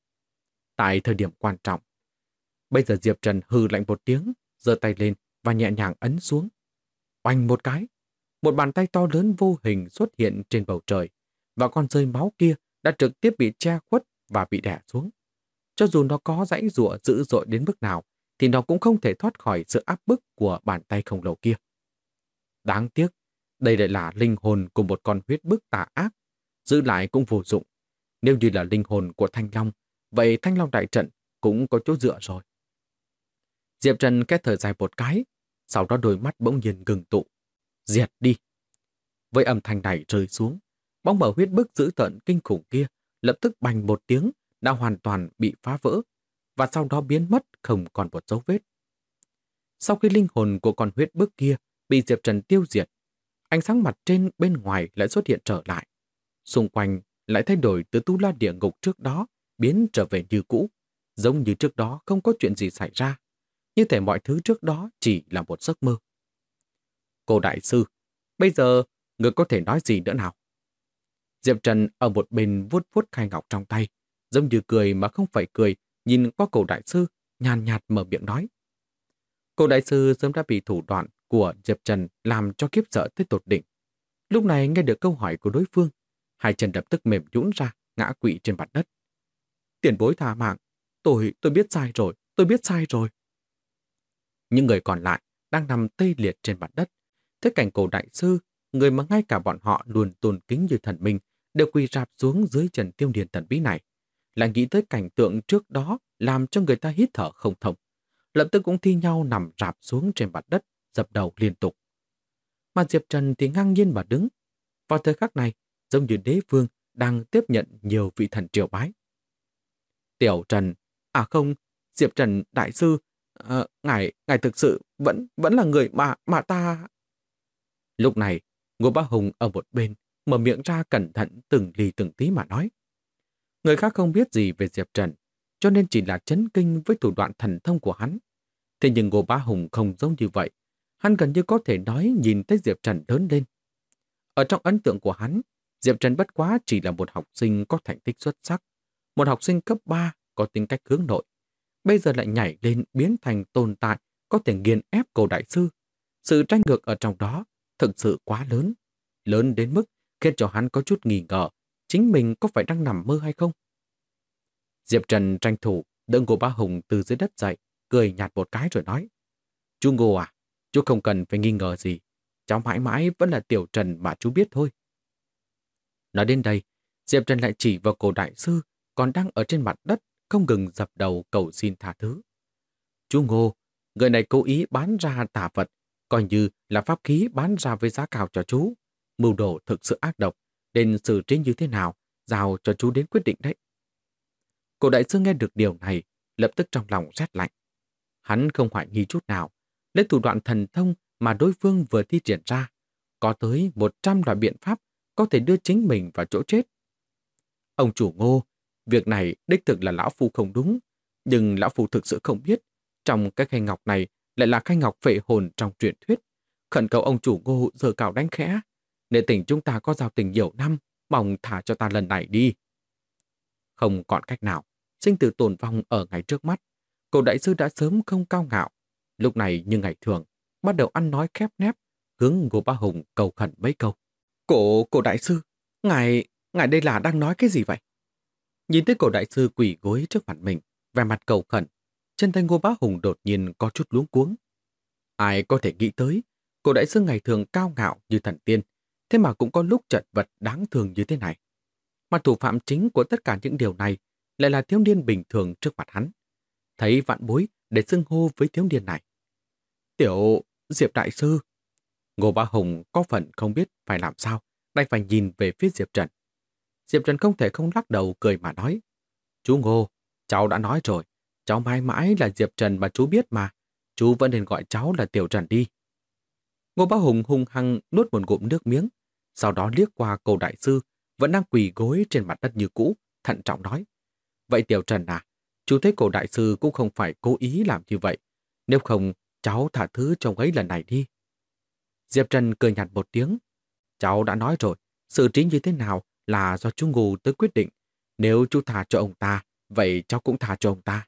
Tại thời điểm quan trọng, bây giờ Diệp Trần hừ lạnh một tiếng, giơ tay lên và nhẹ nhàng ấn xuống. Oanh một cái, một bàn tay to lớn vô hình xuất hiện trên bầu trời, và con rơi máu kia đã trực tiếp bị che khuất và bị đè xuống. Cho dù nó có giãy giụa dữ dội đến mức nào, thì nó cũng không thể thoát khỏi sự áp bức của bàn tay khổng lồ kia. Đáng tiếc, đây lại là linh hồn của một con huyết bức tà ác, giữ lại cũng vô dụng. Nếu như là linh hồn của Thanh Long, vậy Thanh Long đại trận cũng có chỗ dựa rồi. Diệp Trần két thở dài một cái, sau đó đôi mắt bỗng nhiên ngừng tụ. Diệt đi! Với âm thanh này rơi xuống, bóng mờ huyết bức dữ tợn kinh khủng kia lập tức bành một tiếng đã hoàn toàn bị phá vỡ và sau đó biến mất không còn một dấu vết. Sau khi linh hồn của con huyết bức kia bị Diệp Trần tiêu diệt, ánh sáng mặt trên bên ngoài lại xuất hiện trở lại. Xung quanh lại thay đổi từ tu la địa ngục trước đó biến trở về như cũ, giống như trước đó không có chuyện gì xảy ra, như thể mọi thứ trước đó chỉ là một giấc mơ. Cô đại sư, bây giờ người có thể nói gì nữa nào? Diệp Trần ở một bên vuốt vuốt khai ngọc trong tay, giống như cười mà không phải cười, nhìn qua cổ đại sư, nhàn nhạt mở miệng nói. Cổ đại sư sớm đã bị thủ đoạn của Diệp Trần làm cho kiếp sợ tới tột đỉnh. Lúc này nghe được câu hỏi của đối phương, hai chân lập tức mềm nhũn ra, ngã quỵ trên mặt đất. Tiền bối tha mạng, tôi biết sai rồi, tôi biết sai rồi. Những người còn lại đang nằm tê liệt trên mặt đất. Thế cảnh cổ đại sư, người mà ngay cả bọn họ luôn tôn kính như thần minh, đều quỳ rạp xuống dưới chân Tiêu Điền thần bí này. Lại nghĩ tới cảnh tượng trước đó làm cho người ta hít thở không thông. Lập tức cũng thi nhau nằm rạp xuống trên mặt đất, dập đầu liên tục. Mà Diệp Trần thì ngang nhiên mà đứng. Vào thời khắc này, giống như đế vương đang tiếp nhận nhiều vị thần triều bái. Tiểu Trần, à không, Diệp Trần đại sư, ngài thực sự vẫn là người mà ta... Lúc này, Ngô Bá Hùng ở một bên mở miệng ra cẩn thận từng ly từng tí mà nói. Người khác không biết gì về Diệp Trần, cho nên chỉ là chấn kinh với thủ đoạn thần thông của hắn. Thế nhưng Ngô Bá Hùng không giống như vậy. Hắn gần như có thể nói nhìn thấy Diệp Trần lớn lên. Ở trong ấn tượng của hắn, Diệp Trần bất quá chỉ là một học sinh có thành tích xuất sắc, một học sinh cấp 3 có tính cách hướng nội. Bây giờ lại nhảy lên biến thành tồn tại có thể nghiền ép cổ đại sư. Sự tranh ngược ở trong đó thực sự quá lớn, lớn đến mức khiến cho hắn có chút nghi ngờ chính mình có phải đang nằm mơ hay không. Diệp Trần tranh thủ đỡ Ngô Bá Hùng từ dưới đất dậy, cười nhạt một cái rồi nói. Chú Ngô à, chú không cần phải nghi ngờ gì. Cháu mãi mãi vẫn là Tiểu Trần mà chú biết thôi. Nói đến đây, Diệp Trần lại chỉ vào cổ đại sư còn đang ở trên mặt đất không ngừng dập đầu cầu xin tha thứ. Chú Ngô, người này cố ý bán ra tà vật, coi như là pháp khí bán ra với giá cao cho chú. Mưu đồ thực sự ác độc, nên xử trí như thế nào, giao cho chú đến quyết định đấy. Cổ đại sư nghe được điều này, lập tức trong lòng rét lạnh. Hắn không hoài nghi chút nào, lấy thủ đoạn thần thông mà đối phương vừa thi triển ra, có tới 100 loại biện pháp có thể đưa chính mình vào chỗ chết. Ông chủ Ngô, việc này đích thực là lão phu không đúng, nhưng lão phu thực sự không biết, trong cái khay ngọc này lại là khay ngọc phệ hồn trong truyền thuyết. Khẩn cầu ông chủ Ngô giơ cao đánh khẽ, nể tình chúng ta có giao tình nhiều năm, mong thả cho ta lần này đi. Không còn cách nào, sinh tử tồn vong ở ngày trước mắt, cổ đại sư đã sớm không cao ngạo, lúc này như ngày thường, bắt đầu ăn nói khép nép, hướng Ngô Bá Hùng cầu khẩn mấy câu. Cổ đại sư, ngài đây là đang nói cái gì vậy? Nhìn thấy cổ đại sư quỳ gối trước mặt mình, vẻ mặt cầu khẩn, chân tay Ngô Bá Hùng đột nhiên có chút luống cuống. Ai có thể nghĩ tới, cổ đại sư ngày thường cao ngạo như thần tiên, thế mà cũng có lúc chật vật đáng thương như thế này. Mà thủ phạm chính của tất cả những điều này lại là thiếu niên bình thường trước mặt hắn. thấy vạn bối để xưng hô với thiếu niên này. Tiểu Diệp đại sư. Ngô Bá Hùng có phần không biết phải làm sao, đành phải nhìn về phía Diệp Trần. Diệp Trần không thể không lắc đầu cười mà nói. Chú Ngô, cháu đã nói rồi, cháu mãi mãi là Diệp Trần mà chú biết mà, chú vẫn nên gọi cháu là Tiểu Trần đi. Ngô Bá Hùng hung hăng nuốt một ngụm nước miếng, sau đó liếc qua cô đại sư, vẫn đang quỳ gối trên mặt đất như cũ, thận trọng nói. Vậy Tiểu Trần à, chú thấy cô đại sư cũng không phải cố ý làm như vậy, nếu không cháu thả thứ cho ông ấy lần này đi. Diệp Trần cười nhạt một tiếng. Cháu đã nói rồi, xử trí như thế nào là do chú Ngô tới quyết định. Nếu chú thả cho ông ta, vậy cháu cũng thả cho ông ta.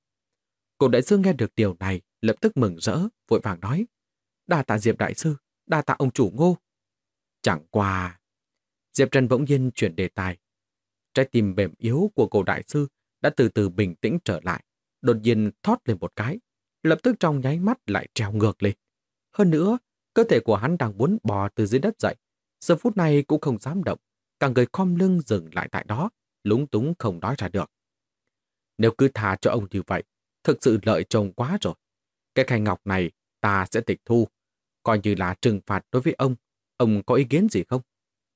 Cô đại sư nghe được điều này, lập tức mừng rỡ, vội vàng nói. Đa tạ Diệp đại sư, đa tạ ông chủ Ngô. Chẳng qua... Diệp Trần bỗng nhiên chuyển đề tài. Trái tim mềm yếu của cô đại sư đã từ từ bình tĩnh trở lại, đột nhiên thót lên một cái, lập tức trong nháy mắt lại treo ngược lên. Hơn nữa, cơ thể của hắn đang muốn bò từ dưới đất dậy, giờ phút này cũng không dám động, cả người khom lưng dừng lại tại đó, lúng túng không nói ra được. Nếu cứ thả cho ông như vậy, thực sự lợi chồng quá rồi. Cái khay ngọc này ta sẽ tịch thu, coi như là trừng phạt đối với ông có ý kiến gì không?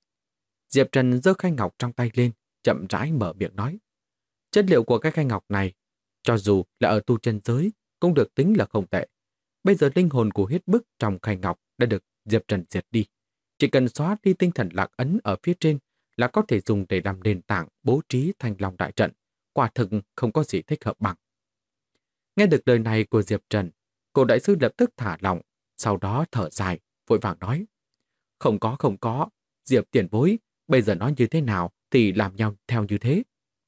Diệp Trần giơ khay ngọc trong tay lên, chậm rãi mở miệng nói. Chất liệu của cái khay ngọc này, cho dù là ở tu chân giới, cũng được tính là không tệ. Bây giờ linh hồn của huyết bức trong khay ngọc đã được Diệp Trần diệt đi. Chỉ cần xóa đi tinh thần lạc ấn ở phía trên là có thể dùng để làm nền tảng bố trí Thanh Long đại trận. Quả thực không có gì thích hợp bằng. Nghe được lời này của Diệp Trần, cô đại sư lập tức thả lỏng, sau đó thở dài, vội vàng nói. Không có, Diệp tiền bối, bây giờ nói như thế nào thì làm nhau theo như thế.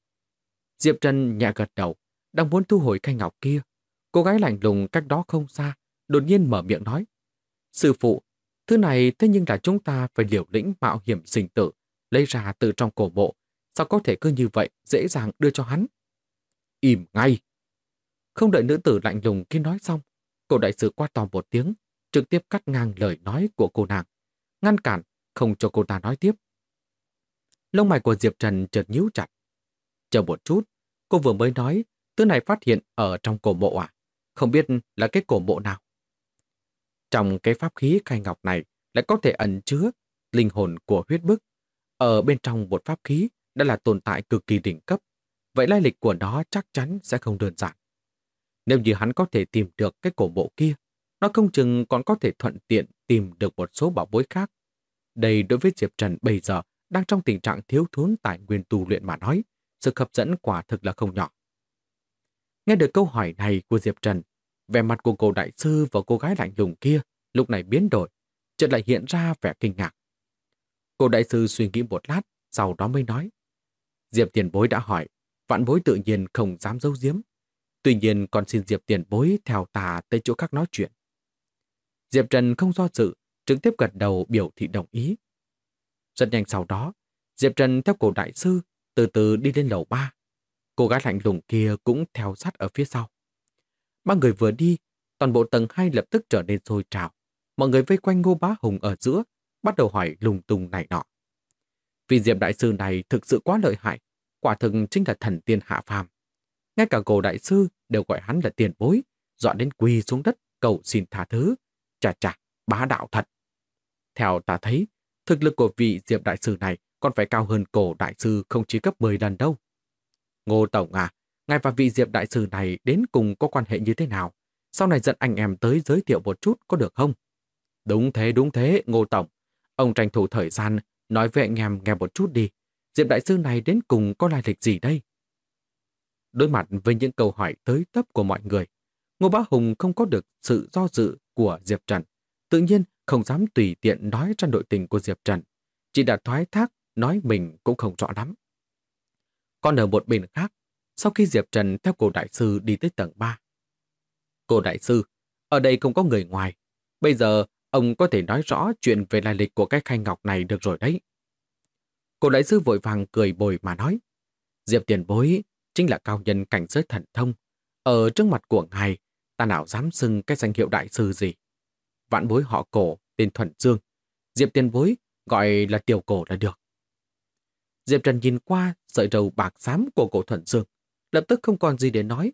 Diệp Trần nhẹ gật đầu, đang muốn thu hồi khay ngọc kia. Cô gái lạnh lùng cách đó không xa, đột nhiên mở miệng nói. Sư phụ, thứ này thế nhưng là chúng ta phải liều lĩnh mạo hiểm sinh tử, lấy ra từ trong cổ mộ. Sao có thể cứ như vậy dễ dàng đưa cho hắn? Im ngay! Không đợi nữ tử lạnh lùng kia nói xong, cô đại sư quát to một tiếng, trực tiếp cắt ngang lời nói của cô nàng, ngăn cản, không cho cô ta nói tiếp. Lông mày của Diệp Trần chợt nhíu chặt. Chờ một chút, cô vừa mới nói, thứ này phát hiện ở trong cổ mộ à? Không biết là cái cổ mộ nào? Trong cái pháp khí khay ngọc này lại có thể ẩn chứa linh hồn của huyết bức. Ở bên trong một pháp khí đã là tồn tại cực kỳ đỉnh cấp. Vậy lai lịch của nó chắc chắn sẽ không đơn giản. Nếu như hắn có thể tìm được cái cổ mộ kia, nó không chừng còn có thể thuận tiện tìm được một số bảo bối khác. Đây đối với Diệp Trần bây giờ đang trong tình trạng thiếu thốn tài nguyên tu luyện mà nói, sự hấp dẫn quả thực là không nhỏ. Nghe được câu hỏi này của Diệp Trần, vẻ mặt của cô đại sư và cô gái lạnh lùng kia lúc này biến đổi, chợt lại hiện ra vẻ kinh ngạc. Cô đại sư suy nghĩ một lát, sau đó mới nói. Diệp tiền bối đã hỏi, vạn bối tự nhiên không dám giấu giếm. Tuy nhiên còn xin Diệp tiền bối theo ta tới chỗ khác nói chuyện. Diệp Trần không do dự, trực tiếp gật đầu biểu thị đồng ý. Rất nhanh sau đó, Diệp Trần theo cổ đại sư từ từ đi lên lầu 3. Cô gái lạnh lùng kia cũng theo sát ở phía sau. Ba người vừa đi, toàn bộ tầng 2 lập tức trở nên sôi trào. Mọi người vây quanh Ngô Bá Hùng ở giữa, bắt đầu hỏi lung tung này nọ. Vì Diệp đại sư này thực sự quá lợi hại, quả thực chính là thần tiên hạ phàm. Ngay cả cổ đại sư đều gọi hắn là tiền bối, dọa đến quỳ xuống đất cầu xin tha thứ. Chà chà, bá đạo thật. Theo ta thấy, thực lực của vị Diệp đại sư này còn phải cao hơn cổ đại sư không chỉ gấp 10 lần đâu. Ngô Tổng à, ngài và vị Diệp đại sư này đến cùng có quan hệ như thế nào? Sau này dẫn anh em tới giới thiệu một chút có được không? Đúng thế, Ngô Tổng. Ông tranh thủ thời gian nói với anh em nghe một chút đi. Diệp đại sư này đến cùng có lai lịch gì đây? Đối mặt với những câu hỏi tới tấp của mọi người, Ngô Bá Hùng không có được sự do dự của Diệp Trần. Tự nhiên không dám tùy tiện nói ra nội tình của Diệp Trần. Chỉ đã thoái thác, nói mình cũng không rõ lắm. Còn ở một bên khác, sau khi Diệp Trần theo cô đại sư đi tới tầng 3. Cô đại sư, ở đây không có người ngoài. Bây giờ, ông có thể nói rõ chuyện về lai lịch của cái khay ngọc này được rồi đấy. Cô đại sư vội vàng cười bồi mà nói. Diệp tiền bối chính là cao nhân cảnh giới thần thông. Ở trước mặt của ngài, ta nào dám xưng cái danh hiệu đại sư gì. Vạn bối họ Cổ, tên Thuần Dương. Diệp tiền bối gọi là Tiểu Cổ là được. Diệp Trần nhìn qua sợi râu bạc xám của cổ Thuần Dương, lập tức không còn gì để nói.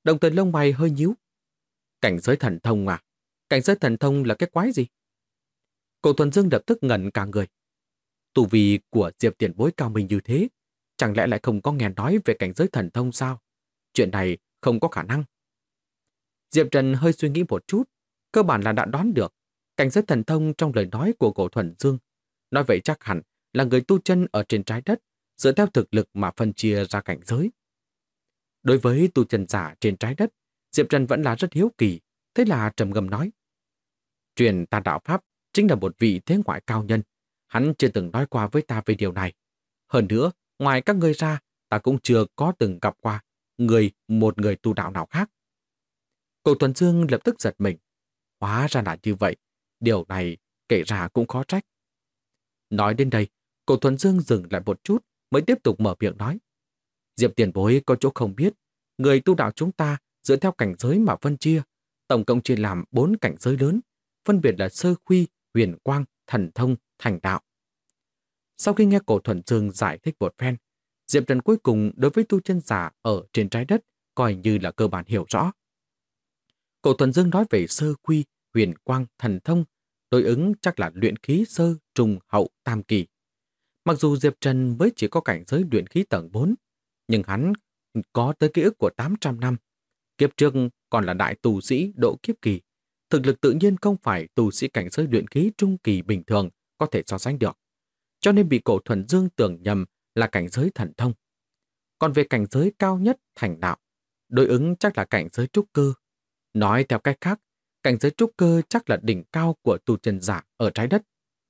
đồng thời lông mày hơi nhíu. Cảnh giới thần thông à? Cảnh giới thần thông là cái quái gì? Cổ Thuần Dương lập tức ngẩn cả người. Tu vi của Diệp tiền bối cao minh như thế, chẳng lẽ lại không có nghe nói về cảnh giới thần thông sao? Chuyện này không có khả năng. Diệp Trần hơi suy nghĩ một chút, cơ bản là đã đoán được cảnh giới thần thông trong lời nói của Cổ Thuần Dương. Nói vậy chắc hẳn là người tu chân ở trên trái đất, dựa theo thực lực mà phân chia ra cảnh giới. Đối với tu chân giả trên trái đất, Diệp Trần vẫn là rất hiếu kỳ, thế là trầm ngâm nói. Truyền ta đạo Pháp chính là một vị thế ngoại cao nhân, hắn chưa từng nói qua với ta về điều này. Hơn nữa, ngoài các ngươi ra, ta cũng chưa có từng gặp qua một người tu đạo nào khác. Cổ Thuần Dương lập tức giật mình. Hóa ra là như vậy, điều này kể ra cũng khó trách. Nói đến đây, Cổ Thuần Dương dừng lại một chút mới tiếp tục mở miệng nói. Diệp tiền bối có chỗ không biết, người tu đạo chúng ta dựa theo cảnh giới mà phân chia, tổng cộng chia làm 4 cảnh giới lớn, phân biệt là sơ khuy, huyền quang, thần thông, thành đạo. Sau khi nghe Cổ Thuần Dương giải thích một phen, Diệp Trần cuối cùng đối với tu chân giả ở trên trái đất coi như là cơ bản hiểu rõ. Cổ Thuần Dương nói về sơ khuy, huyền quang, thần thông, đối ứng chắc là luyện khí sơ, trung, hậu, tam kỳ. Mặc dù Diệp Trần mới chỉ có cảnh giới luyện khí tầng 4, nhưng hắn có tới ký ức của 800 năm. Kiếp trước còn là đại tù sĩ độ kiếp kỳ. Thực lực tự nhiên không phải tù sĩ cảnh giới luyện khí trung kỳ bình thường có thể so sánh được. Cho nên bị Cổ Thuần Dương tưởng nhầm là cảnh giới thần thông. Còn về cảnh giới cao nhất thành đạo, đối ứng chắc là cảnh giới trúc cơ. Nói theo cách khác, cảnh giới trúc cơ chắc là đỉnh cao của tu chân giả ở trái đất.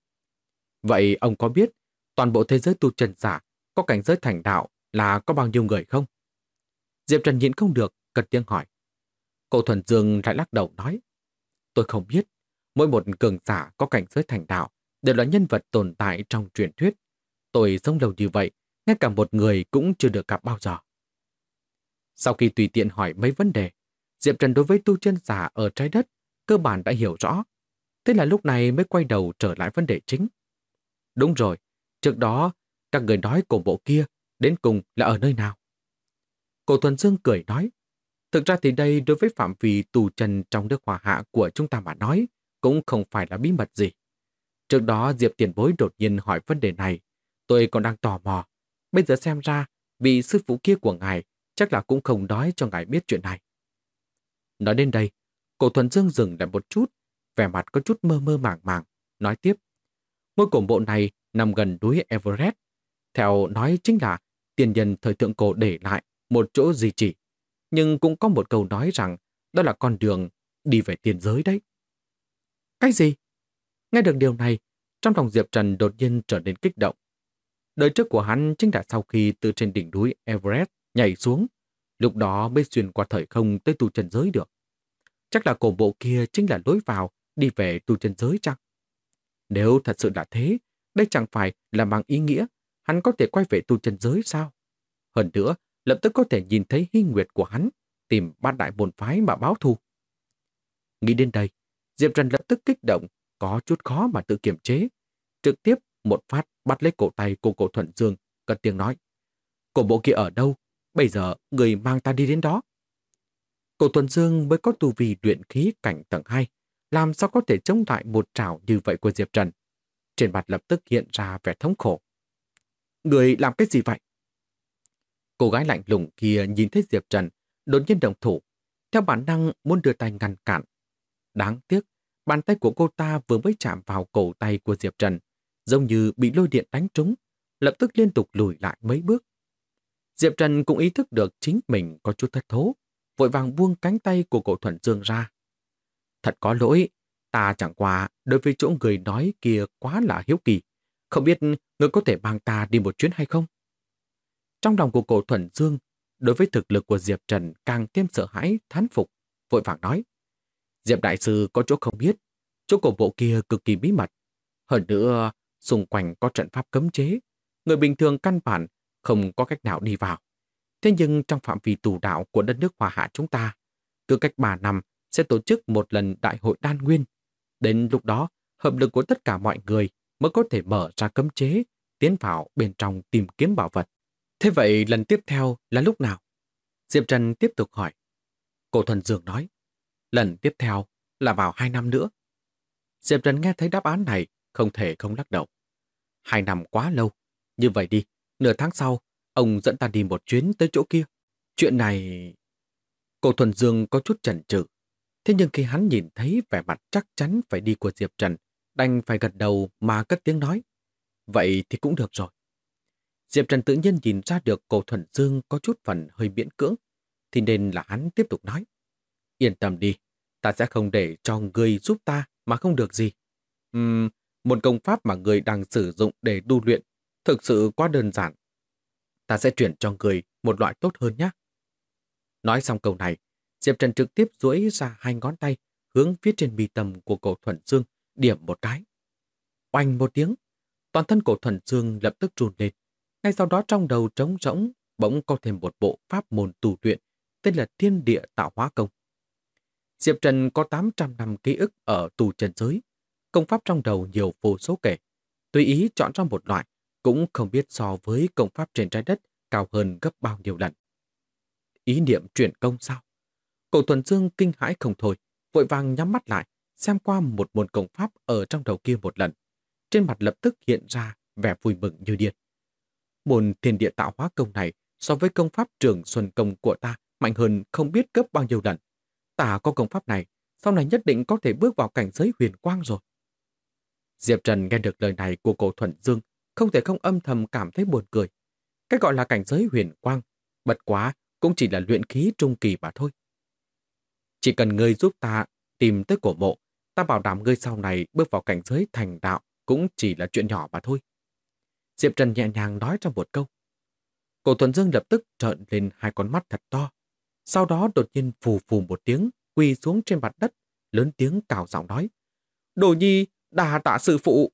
Vậy ông có biết toàn bộ thế giới tu chân giả có cảnh giới thành đạo là có bao nhiêu người không? Diệp Trần nhịn không được, cất tiếng hỏi. Cổ Thuần Dương lại lắc đầu nói. Tôi không biết, mỗi một cường giả có cảnh giới thành đạo đều là nhân vật tồn tại trong truyền thuyết. Tôi sống lâu như vậy, ngay cả một người cũng chưa được gặp bao giờ. Sau khi tùy tiện hỏi mấy vấn đề, Diệp Trần đối với tu chân giả ở trái đất cơ bản đã hiểu rõ. Thế là lúc này mới quay đầu trở lại vấn đề chính. Đúng rồi, trước đó các người nói cổ bộ kia đến cùng là ở nơi nào? Cổ Thuần Dương cười nói. Thực ra thì đây đối với phạm vi tù chân trong nước Hòa Hạ của chúng ta mà nói cũng không phải là bí mật gì. Trước đó Diệp tiền bối đột nhiên hỏi vấn đề này, tôi còn đang tò mò. Bây giờ xem ra, vị sư phụ kia của ngài chắc là cũng không nói cho ngài biết chuyện này. Nói đến đây, Cổ Thuần Dương dừng lại một chút, vẻ mặt có chút mơ mơ màng màng, nói tiếp. Ngôi cổ mộ này nằm gần núi Everest. Theo nói chính là tiền nhân thời thượng cổ để lại một chỗ di chỉ. Nhưng cũng có một câu nói rằng đó là con đường đi về tiền giới đấy. Cái gì? Nghe được điều này, trong lòng Diệp Trần đột nhiên trở nên kích động. Đời trước của hắn chính là sau khi từ trên đỉnh núi Everest nhảy xuống, lúc đó mới xuyên qua thời không tới tu chân giới được. Chắc là cổ bộ kia chính là lối vào đi về tu chân giới chăng? Nếu thật sự là thế, đây chẳng phải là mang ý nghĩa hắn có thể quay về tu chân giới sao? Hơn nữa, lập tức có thể nhìn thấy hy nguyệt của hắn, tìm bát đại môn phái mà báo thù. Nghĩ đến đây, Diệp Trần lập tức kích động, có chút khó mà tự kiềm chế. Trực tiếp một phát bắt lấy cổ tay của Cổ Thuần Dương, cất tiếng nói. Cổ bộ kia ở đâu? Bây giờ người mang ta đi đến đó. Cổ Thuần Dương mới có tu vi luyện khí cảnh tầng 2, làm sao có thể chống lại một trảo như vậy của Diệp Trần. Trên mặt lập tức hiện ra vẻ thống khổ. Người làm cái gì vậy? Cô gái lạnh lùng kia nhìn thấy Diệp Trần, đột nhiên động thủ, theo bản năng muốn đưa tay ngăn cản. Đáng tiếc, bàn tay của cô ta vừa mới chạm vào cổ tay của Diệp Trần, giống như bị lôi điện đánh trúng, lập tức liên tục lùi lại mấy bước. Diệp Trần cũng ý thức được chính mình có chút thất thố, vội vàng buông cánh tay của Cổ Thuần Dương ra. Thật có lỗi, ta chẳng qua đối với chỗ người nói kia quá là hiếu kỳ, không biết người có thể mang ta đi một chuyến hay không? Trong lòng của Cổ Thuần Dương, đối với thực lực của Diệp Trần càng thêm sợ hãi, thán phục, vội vàng nói. Diệp Đại Sư có chỗ không biết, chỗ cổ bộ kia cực kỳ bí mật. Hơn nữa, xung quanh có trận pháp cấm chế, người bình thường căn bản không có cách nào đi vào. Thế nhưng trong phạm vi tù đạo của đất nước Hòa Hạ chúng ta, cứ cách 3 năm sẽ tổ chức một lần đại hội đan nguyên. Đến lúc đó, hợp lực của tất cả mọi người mới có thể mở ra cấm chế, tiến vào bên trong tìm kiếm bảo vật. Thế vậy lần tiếp theo là lúc nào? Diệp Trần tiếp tục hỏi. Cổ Thuần Dương nói, lần tiếp theo là vào 2 năm nữa. Diệp Trần nghe thấy đáp án này, không thể không lắc đầu. 2 năm quá lâu. Như vậy đi, nửa tháng sau, ông dẫn ta đi một chuyến tới chỗ kia. Chuyện này... Cổ Thuần Dương có chút chần chừ. Thế nhưng khi hắn nhìn thấy vẻ mặt chắc chắn phải đi của Diệp Trần, đành phải gật đầu mà cất tiếng nói. Vậy thì cũng được rồi. Diệp Trần tự nhiên nhìn ra được Cổ Thuần Dương có chút phần hơi miễn cưỡng, thì nên là hắn tiếp tục nói. Yên tâm đi, ta sẽ không để cho ngươi giúp ta mà không được gì. Một công pháp mà ngươi đang sử dụng để tu luyện thực sự quá đơn giản. Ta sẽ chuyển cho ngươi một loại tốt hơn nhé. Nói xong câu này, Diệp Trần trực tiếp duỗi ra 2 ngón tay hướng phía trên mi tâm của Cổ Thuần Dương, điểm một cái. Oanh một tiếng, toàn thân Cổ Thuần Dương lập tức run lên. Ngay sau đó trong đầu trống rỗng bỗng có thêm một bộ pháp môn tu luyện tên là Thiên Địa Tạo Hóa Công. Diệp Trần có 800 năm ký ức ở tu chân giới, công pháp trong đầu nhiều vô số kể. Tùy ý chọn ra một loại, cũng không biết so với công pháp trên trái đất cao hơn gấp bao nhiêu lần. Ý niệm chuyển công sao? Cổ Thuần Dương kinh hãi không thôi, vội vàng nhắm mắt lại, xem qua một môn công pháp ở trong đầu kia một lần. Trên mặt lập tức hiện ra vẻ vui mừng như điên. Môn Thiên Địa Tạo Hóa Công này so với công pháp Trường Xuân Công của ta mạnh hơn không biết gấp bao nhiêu lần. Ta có công pháp này, sau này nhất định có thể bước vào cảnh giới huyền quang rồi. Diệp Trần nghe được lời này của Cổ Thuần Dương, không thể không âm thầm cảm thấy buồn cười. Cái gọi là cảnh giới huyền quang, bất quá cũng chỉ là luyện khí trung kỳ mà thôi. Chỉ cần ngươi giúp ta tìm tới cổ mộ, ta bảo đảm ngươi sau này bước vào cảnh giới thành đạo cũng chỉ là chuyện nhỏ mà thôi. Diệp Trần nhẹ nhàng nói trong một câu. Cổ Thuần Dương lập tức trợn lên 2 con mắt thật to. Sau đó đột nhiên phù phù một tiếng, quỳ xuống trên mặt đất, lớn tiếng cào giọng nói. Đồ nhi, đà tạ sư phụ.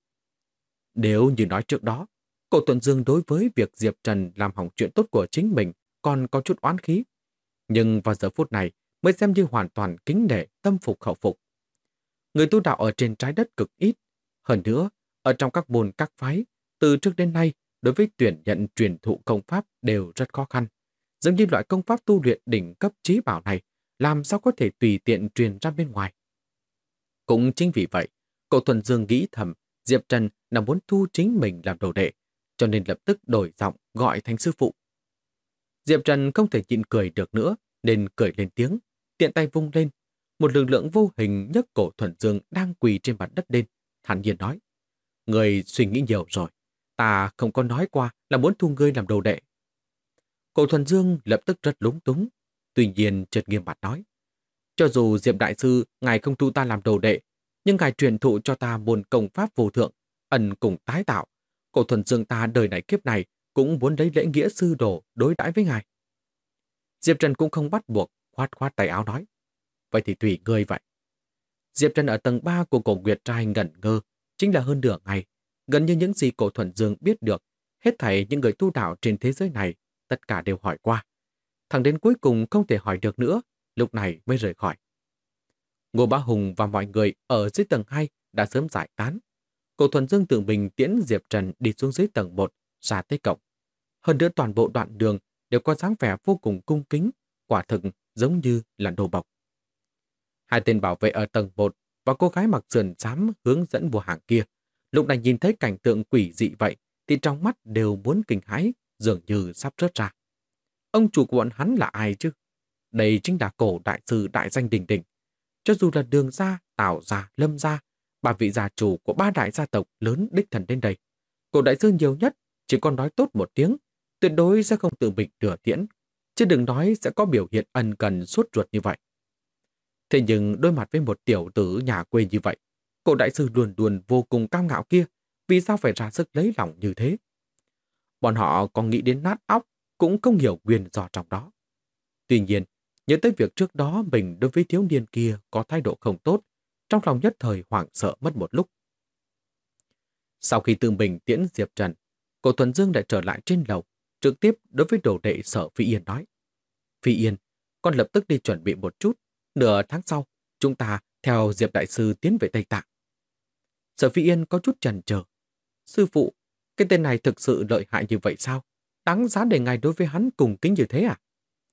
Nếu như nói trước đó, Cổ Thuần Dương đối với việc Diệp Trần làm hỏng chuyện tốt của chính mình còn có chút oán khí. Nhưng vào giờ phút này mới xem như hoàn toàn kính nể, tâm phục khẩu phục. Người tu đạo ở trên trái đất cực ít. Hơn nữa, ở trong các môn các phái, từ trước đến nay, đối với tuyển nhận truyền thụ công pháp đều rất khó khăn. Giống như loại công pháp tu luyện đỉnh cấp trí bảo này, làm sao có thể tùy tiện truyền ra bên ngoài. Cũng chính vì vậy, Cổ Thuần Dương nghĩ thầm, Diệp Trần là muốn thu chính mình làm đồ đệ, cho nên lập tức đổi giọng gọi thành sư phụ. Diệp Trần không thể nhịn cười được nữa, nên cười lên tiếng, tiện tay vung lên. Một lực lượng vô hình nhấc Cổ Thuần Dương đang quỳ trên mặt đất lên, thản nhiên nói. Người suy nghĩ nhiều rồi, ta không có nói qua là muốn thu ngươi làm đồ đệ. Cổ Thuần Dương lập tức rất lúng túng, tuy nhiên chợt nghiêm mặt nói. Cho dù Diệp Đại Sư, ngài không thu ta làm đồ đệ, nhưng ngài truyền thụ cho ta môn công pháp vô thượng, ẩn cùng tái tạo. Cổ Thuần Dương ta đời này kiếp này cũng muốn lấy lễ nghĩa sư đồ đối đãi với ngài. Diệp Trần cũng không bắt buộc, khoát khoát tay áo nói. Vậy thì tùy ngươi vậy. Diệp Trần ở tầng 3 của cổ Nguyệt Trai ngẩn ngơ, chính là hơn nửa ngày. Gần như những gì Cổ Thuần Dương biết được, hết thảy những người tu đạo trên thế giới này, tất cả đều hỏi qua. Thẳng đến cuối cùng không thể hỏi được nữa, lúc này mới rời khỏi. Ngô Bá Hùng và mọi người ở dưới tầng 2 đã sớm giải tán. Cổ Thuần Dương tự mình tiễn Diệp Trần đi xuống dưới tầng 1, ra tới cổng. Hơn nữa toàn bộ đoạn đường đều có dáng vẻ vô cùng cung kính, quả thực giống như là đồ bọc. 2 tên bảo vệ ở tầng 1 và cô gái mặc sườn xám hướng dẫn mua hàng kia, lúc này nhìn thấy cảnh tượng quỷ dị vậy thì trong mắt đều muốn kinh hãi, dường như sắp rớt ra. Ông chủ của bọn hắn là ai chứ? Đây chính là Cổ đại sư đại danh đỉnh đỉnh. Cho dù là Đường gia, Tào gia, Lâm gia, 3 vị gia chủ của 3 đại gia tộc lớn đích thần đến đây, Cổ đại sư nhiều nhất chỉ còn nói tốt một tiếng, tuyệt đối sẽ không tự mình nửa tiễn, chứ đừng nói sẽ có biểu hiện ân cần suốt ruột như vậy. Thế nhưng đối mặt với một tiểu tử nhà quê như vậy, Cổ đại sư luôn luôn vô cùng cao ngạo kia, vì sao phải ra sức lấy lòng như thế? Bọn họ còn nghĩ đến nát óc, cũng không hiểu nguyên do trong đó. Tuy nhiên, nhớ tới việc trước đó mình đối với thiếu niên kia có thái độ không tốt, trong lòng nhất thời hoảng sợ mất một lúc. Sau khi tự mình tiễn Diệp Trần, Cổ Thuần Dương lại trở lại trên lầu, trực tiếp đối với đồ đệ Sở Phi Yên nói. Phi Yên, con lập tức đi chuẩn bị một chút, nửa tháng sau, chúng ta theo Diệp Đại Sư tiến về Tây Tạng. Sở Phi Yên có chút chần chờ. Sư phụ, cái tên này thực sự lợi hại như vậy sao? Đáng giá để ngài đối với hắn cùng kính như thế à?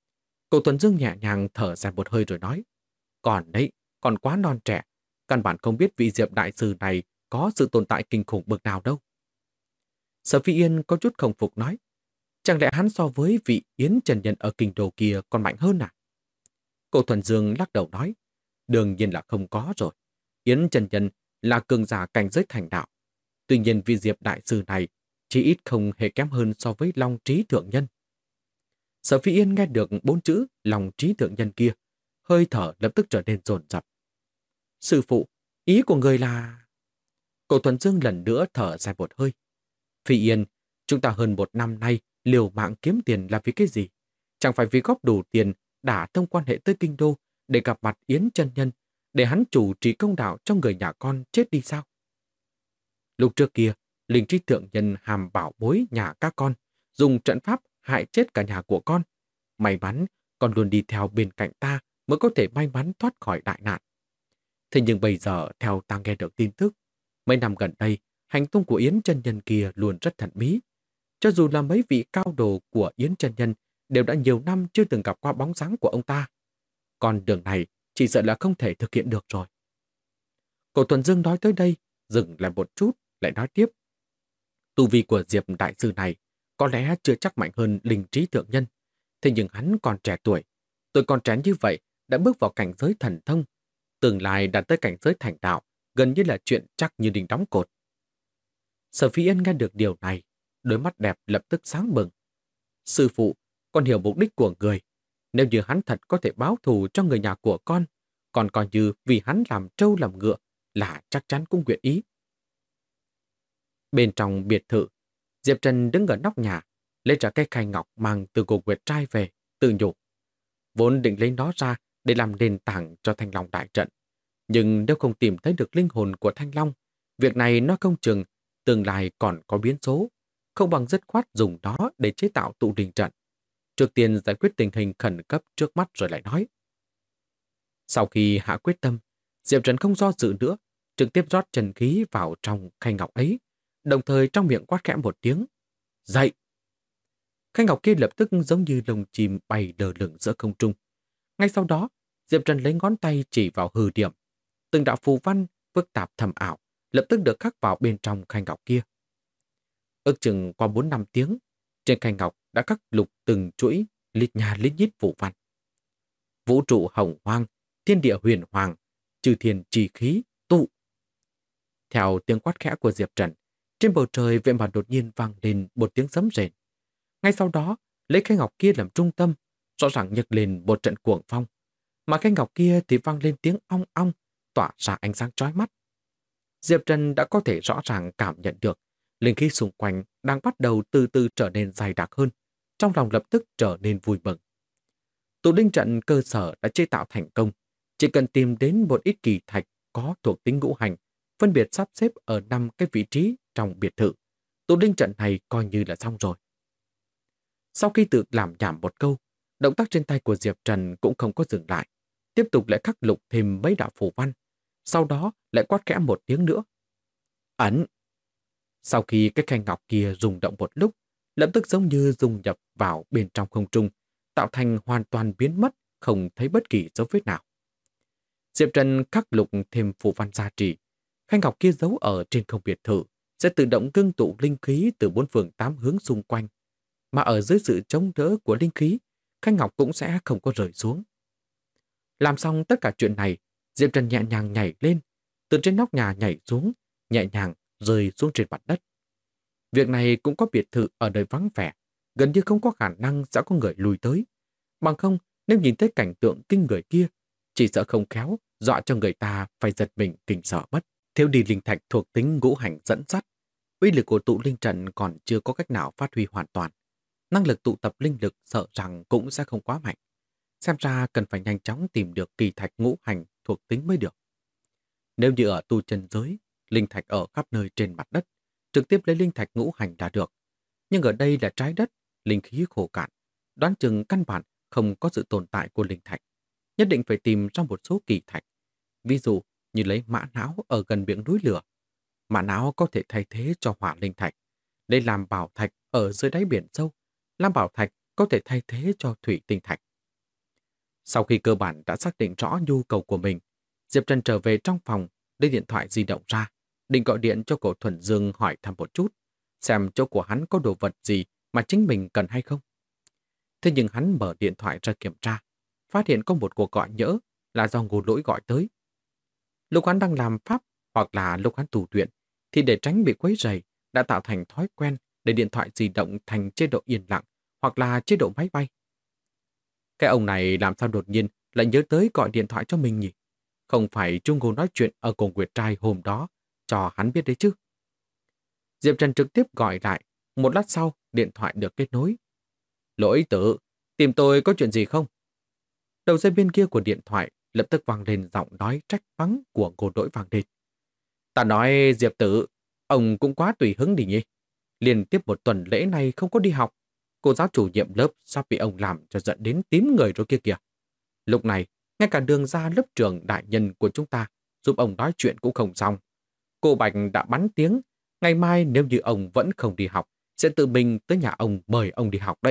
Cậu Tuần Dương nhẹ nhàng thở dài một hơi rồi nói, còn đấy, còn quá non trẻ, căn bản không biết vị Diệp đại sư này có sự tồn tại kinh khủng bậc nào đâu. Sở Phi Yên có chút không phục nói, chẳng lẽ hắn so với vị Yến Trần Nhân ở kinh đô kia còn mạnh hơn à? Cậu Thuần Dương lắc đầu nói, đương nhiên là không có rồi. Yến Trần Nhân là cường giả cảnh giới thành đạo. Tuy nhiên vị Diệp đại sư này chỉ ít không hề kém hơn so với Long Trí Thượng Nhân. Sở Phi Yên nghe được 4 chữ Long Trí Thượng Nhân kia, hơi thở lập tức trở nên dồn dập. Sư phụ, ý của người là... Cậu Thuần Dương lần nữa thở dài một hơi. Phi Yên, chúng ta hơn 1 năm nay liều mạng kiếm tiền là vì cái gì? Chẳng phải vì góp đủ tiền đã thông quan hệ tới kinh đô để gặp mặt Yến Chân Nhân, để hắn chủ trì công đạo cho người nhà con chết đi sao? Lúc trước kia, Linh Trí Thượng Nhân hàm bảo bối nhà các con, dùng trận pháp hại chết cả nhà của con. May mắn, con luôn đi theo bên cạnh ta mới có thể may mắn thoát khỏi đại nạn. Thế nhưng bây giờ, theo ta nghe được tin tức, mấy năm gần đây, hành tung của Yến Chân Nhân kia luôn rất thần bí. Cho dù là mấy vị cao đồ của Yến Chân Nhân đều đã nhiều năm chưa từng gặp qua bóng dáng của ông ta. Còn đường này chỉ sợ là không thể thực hiện được rồi. Cổ Tuần Dương nói tới đây, dừng lại một chút, lại nói tiếp. Tu vi của Diệp đại sư này có lẽ chưa chắc mạnh hơn Linh Trí Thượng Nhân. Thế nhưng hắn còn trẻ tuổi. Tuổi còn trẻ như vậy đã bước vào cảnh giới thần thông. Tương lai đạt tới cảnh giới thành đạo, gần như là chuyện chắc như đinh đóng cột. Sở Phi Yên nghe được điều này, đôi mắt đẹp lập tức sáng bừng. Sư phụ, con hiểu mục đích của người. Nếu như hắn thật có thể báo thù cho người nhà của con, còn coi như vì hắn làm trâu làm ngựa là chắc chắn cũng nguyện ý. Bên trong biệt thự, Diệp Trần đứng ở nóc nhà, lấy ra cái khay ngọc mang từ cổ Nguyệt trai về, tự nhủ. Vốn định lấy nó ra để làm nền tảng cho Thanh Long đại trận. Nhưng nếu không tìm thấy được linh hồn của Thanh Long, việc này nó không chừng tương lai còn có biến số, không bằng dứt khoát dùng nó để chế tạo tụ linh trận. Trước tiên giải quyết tình hình khẩn cấp trước mắt rồi lại nói. Sau khi hạ quyết tâm, Diệp Trần không do dự nữa, trực tiếp rót chân khí vào trong khay ngọc ấy, đồng thời trong miệng quát khẽ một tiếng. Dậy! Khay ngọc kia lập tức giống như lồng chim bay lơ lửng giữa không trung. Ngay sau đó, Diệp Trần lấy ngón tay chỉ vào hư điểm. Từng đạo phù văn phức tạp thầm ảo lập tức được khắc vào bên trong khay ngọc kia. Ước chừng qua 4-5 tiếng, trên khay ngọc đã khắc lục từng chuỗi lít nhà lít nhít phù văn. Vũ trụ hồng hoang, thiên địa huyền hoàng, chư thiên trì khí, tụ. Theo tiếng quát khẽ của Diệp Trần, trên bầu trời vậy mà đột nhiên vang lên một tiếng sấm rền. Ngay sau đó, lấy khay ngọc kia làm trung tâm, rõ ràng nhấc lên một trận cuồng phong. Mà khay ngọc kia thì vang lên tiếng ong ong, tỏa ra ánh sáng chói mắt. Diệp Trần đã có thể rõ ràng cảm nhận được linh khí xung quanh đang bắt đầu từ từ trở nên dày đặc hơn, trong lòng lập tức trở nên vui mừng. Tụ linh trận cơ sở đã chế tạo thành công, chỉ cần tìm đến một ít kỳ thạch có thuộc tính ngũ hành, phân biệt sắp xếp ở 5 cái vị trí trong biệt thự. Tụ linh trận này coi như là xong rồi. Sau khi tự làm nhảm một câu, động tác trên tay của Diệp Trần cũng không có dừng lại, tiếp tục lại khắc lục thêm mấy đạo phù văn, sau đó lại quát khẽ một tiếng nữa. Ẩn! Sau khi cái khay ngọc kia rung động một lúc, lập tức giống như dung nhập vào bên trong không trung, tạo thành hoàn toàn biến mất, không thấy bất kỳ dấu vết nào. Diệp Trần khắc lục thêm phù văn gia trì, khay ngọc kia giấu ở trên không biệt thự sẽ tự động ngưng tụ linh khí từ 4 phương 8 hướng xung quanh, mà ở dưới sự chống đỡ của linh khí, khay ngọc cũng sẽ không có rơi xuống. Làm xong tất cả chuyện này, Diệp Trần nhẹ nhàng nhảy lên, từ trên nóc nhà nhảy xuống, nhẹ nhàng rơi xuống trên mặt đất. Việc này cũng có biệt thự ở nơi vắng vẻ, gần như không có khả năng sẽ có người lùi tới. Bằng không, nếu nhìn thấy cảnh tượng kinh người kia, chỉ sợ không khéo, dọa cho người ta phải giật mình kinh sợ mất. Thiếu đi linh thạch thuộc tính ngũ hành dẫn dắt, uy lực của tụ linh trận còn chưa có cách nào phát huy hoàn toàn. Năng lực tụ tập linh lực sợ rằng cũng sẽ không quá mạnh. Xem ra cần phải nhanh chóng tìm được kỳ thạch ngũ hành thuộc tính mới được. Nếu như ở tu chân giới, linh thạch ở khắp nơi trên mặt đất, trực tiếp lấy linh thạch ngũ hành là được. Nhưng ở đây là trái đất, linh khí khô cạn, đoán chừng căn bản không có sự tồn tại của linh thạch. Nhất định phải tìm ra một số kỳ thạch. Ví dụ như lấy mã não ở gần miệng núi lửa. Mã não có thể thay thế cho hỏa linh thạch. Lấy làm bảo thạch ở dưới đáy biển sâu. Lam bảo thạch có thể thay thế cho thủy tinh thạch. Sau khi cơ bản đã xác định rõ nhu cầu của mình, Diệp Trần trở về trong phòng, lấy điện thoại di động ra, định gọi điện cho cổ Thuần Dương hỏi thăm một chút, xem chỗ của hắn có đồ vật gì mà chính mình cần hay không. Thế nhưng hắn mở điện thoại ra kiểm tra, phát hiện có một cuộc gọi nhỡ là do Ngô Lỗi gọi tới. Lúc hắn đang làm pháp hoặc là lúc hắn tù luyện, thì để tránh bị quấy rầy đã tạo thành thói quen để điện thoại di động thành chế độ yên lặng hoặc là chế độ máy bay. Cái ông này làm sao đột nhiên lại nhớ tới gọi điện thoại cho mình nhỉ? Không phải Trung Ngô nói chuyện ở cùng Nguyệt Trai hôm đó cho hắn biết đấy chứ. Diệp Trần trực tiếp gọi lại, một lát sau điện thoại được kết nối. Lỗi tử, tìm tôi có chuyện gì không? Đầu dây bên kia của điện thoại lập tức vang lên giọng nói trách mắng của Ngô Lỗi vang lên. Ta nói Diệp tử, ông cũng quá tùy hứng đi nhỉ. Liên tiếp một tuần lễ này không có đi học. Cô giáo chủ nhiệm lớp sắp bị ông làm cho giận đến tím người rồi kia kìa. Lúc này, ngay cả đường ra lớp trường đại nhân của chúng ta giúp ông nói chuyện cũng không xong. Cô Bạch đã bắn tiếng, ngày mai nếu như ông vẫn không đi học, sẽ tự mình tới nhà ông mời ông đi học đấy.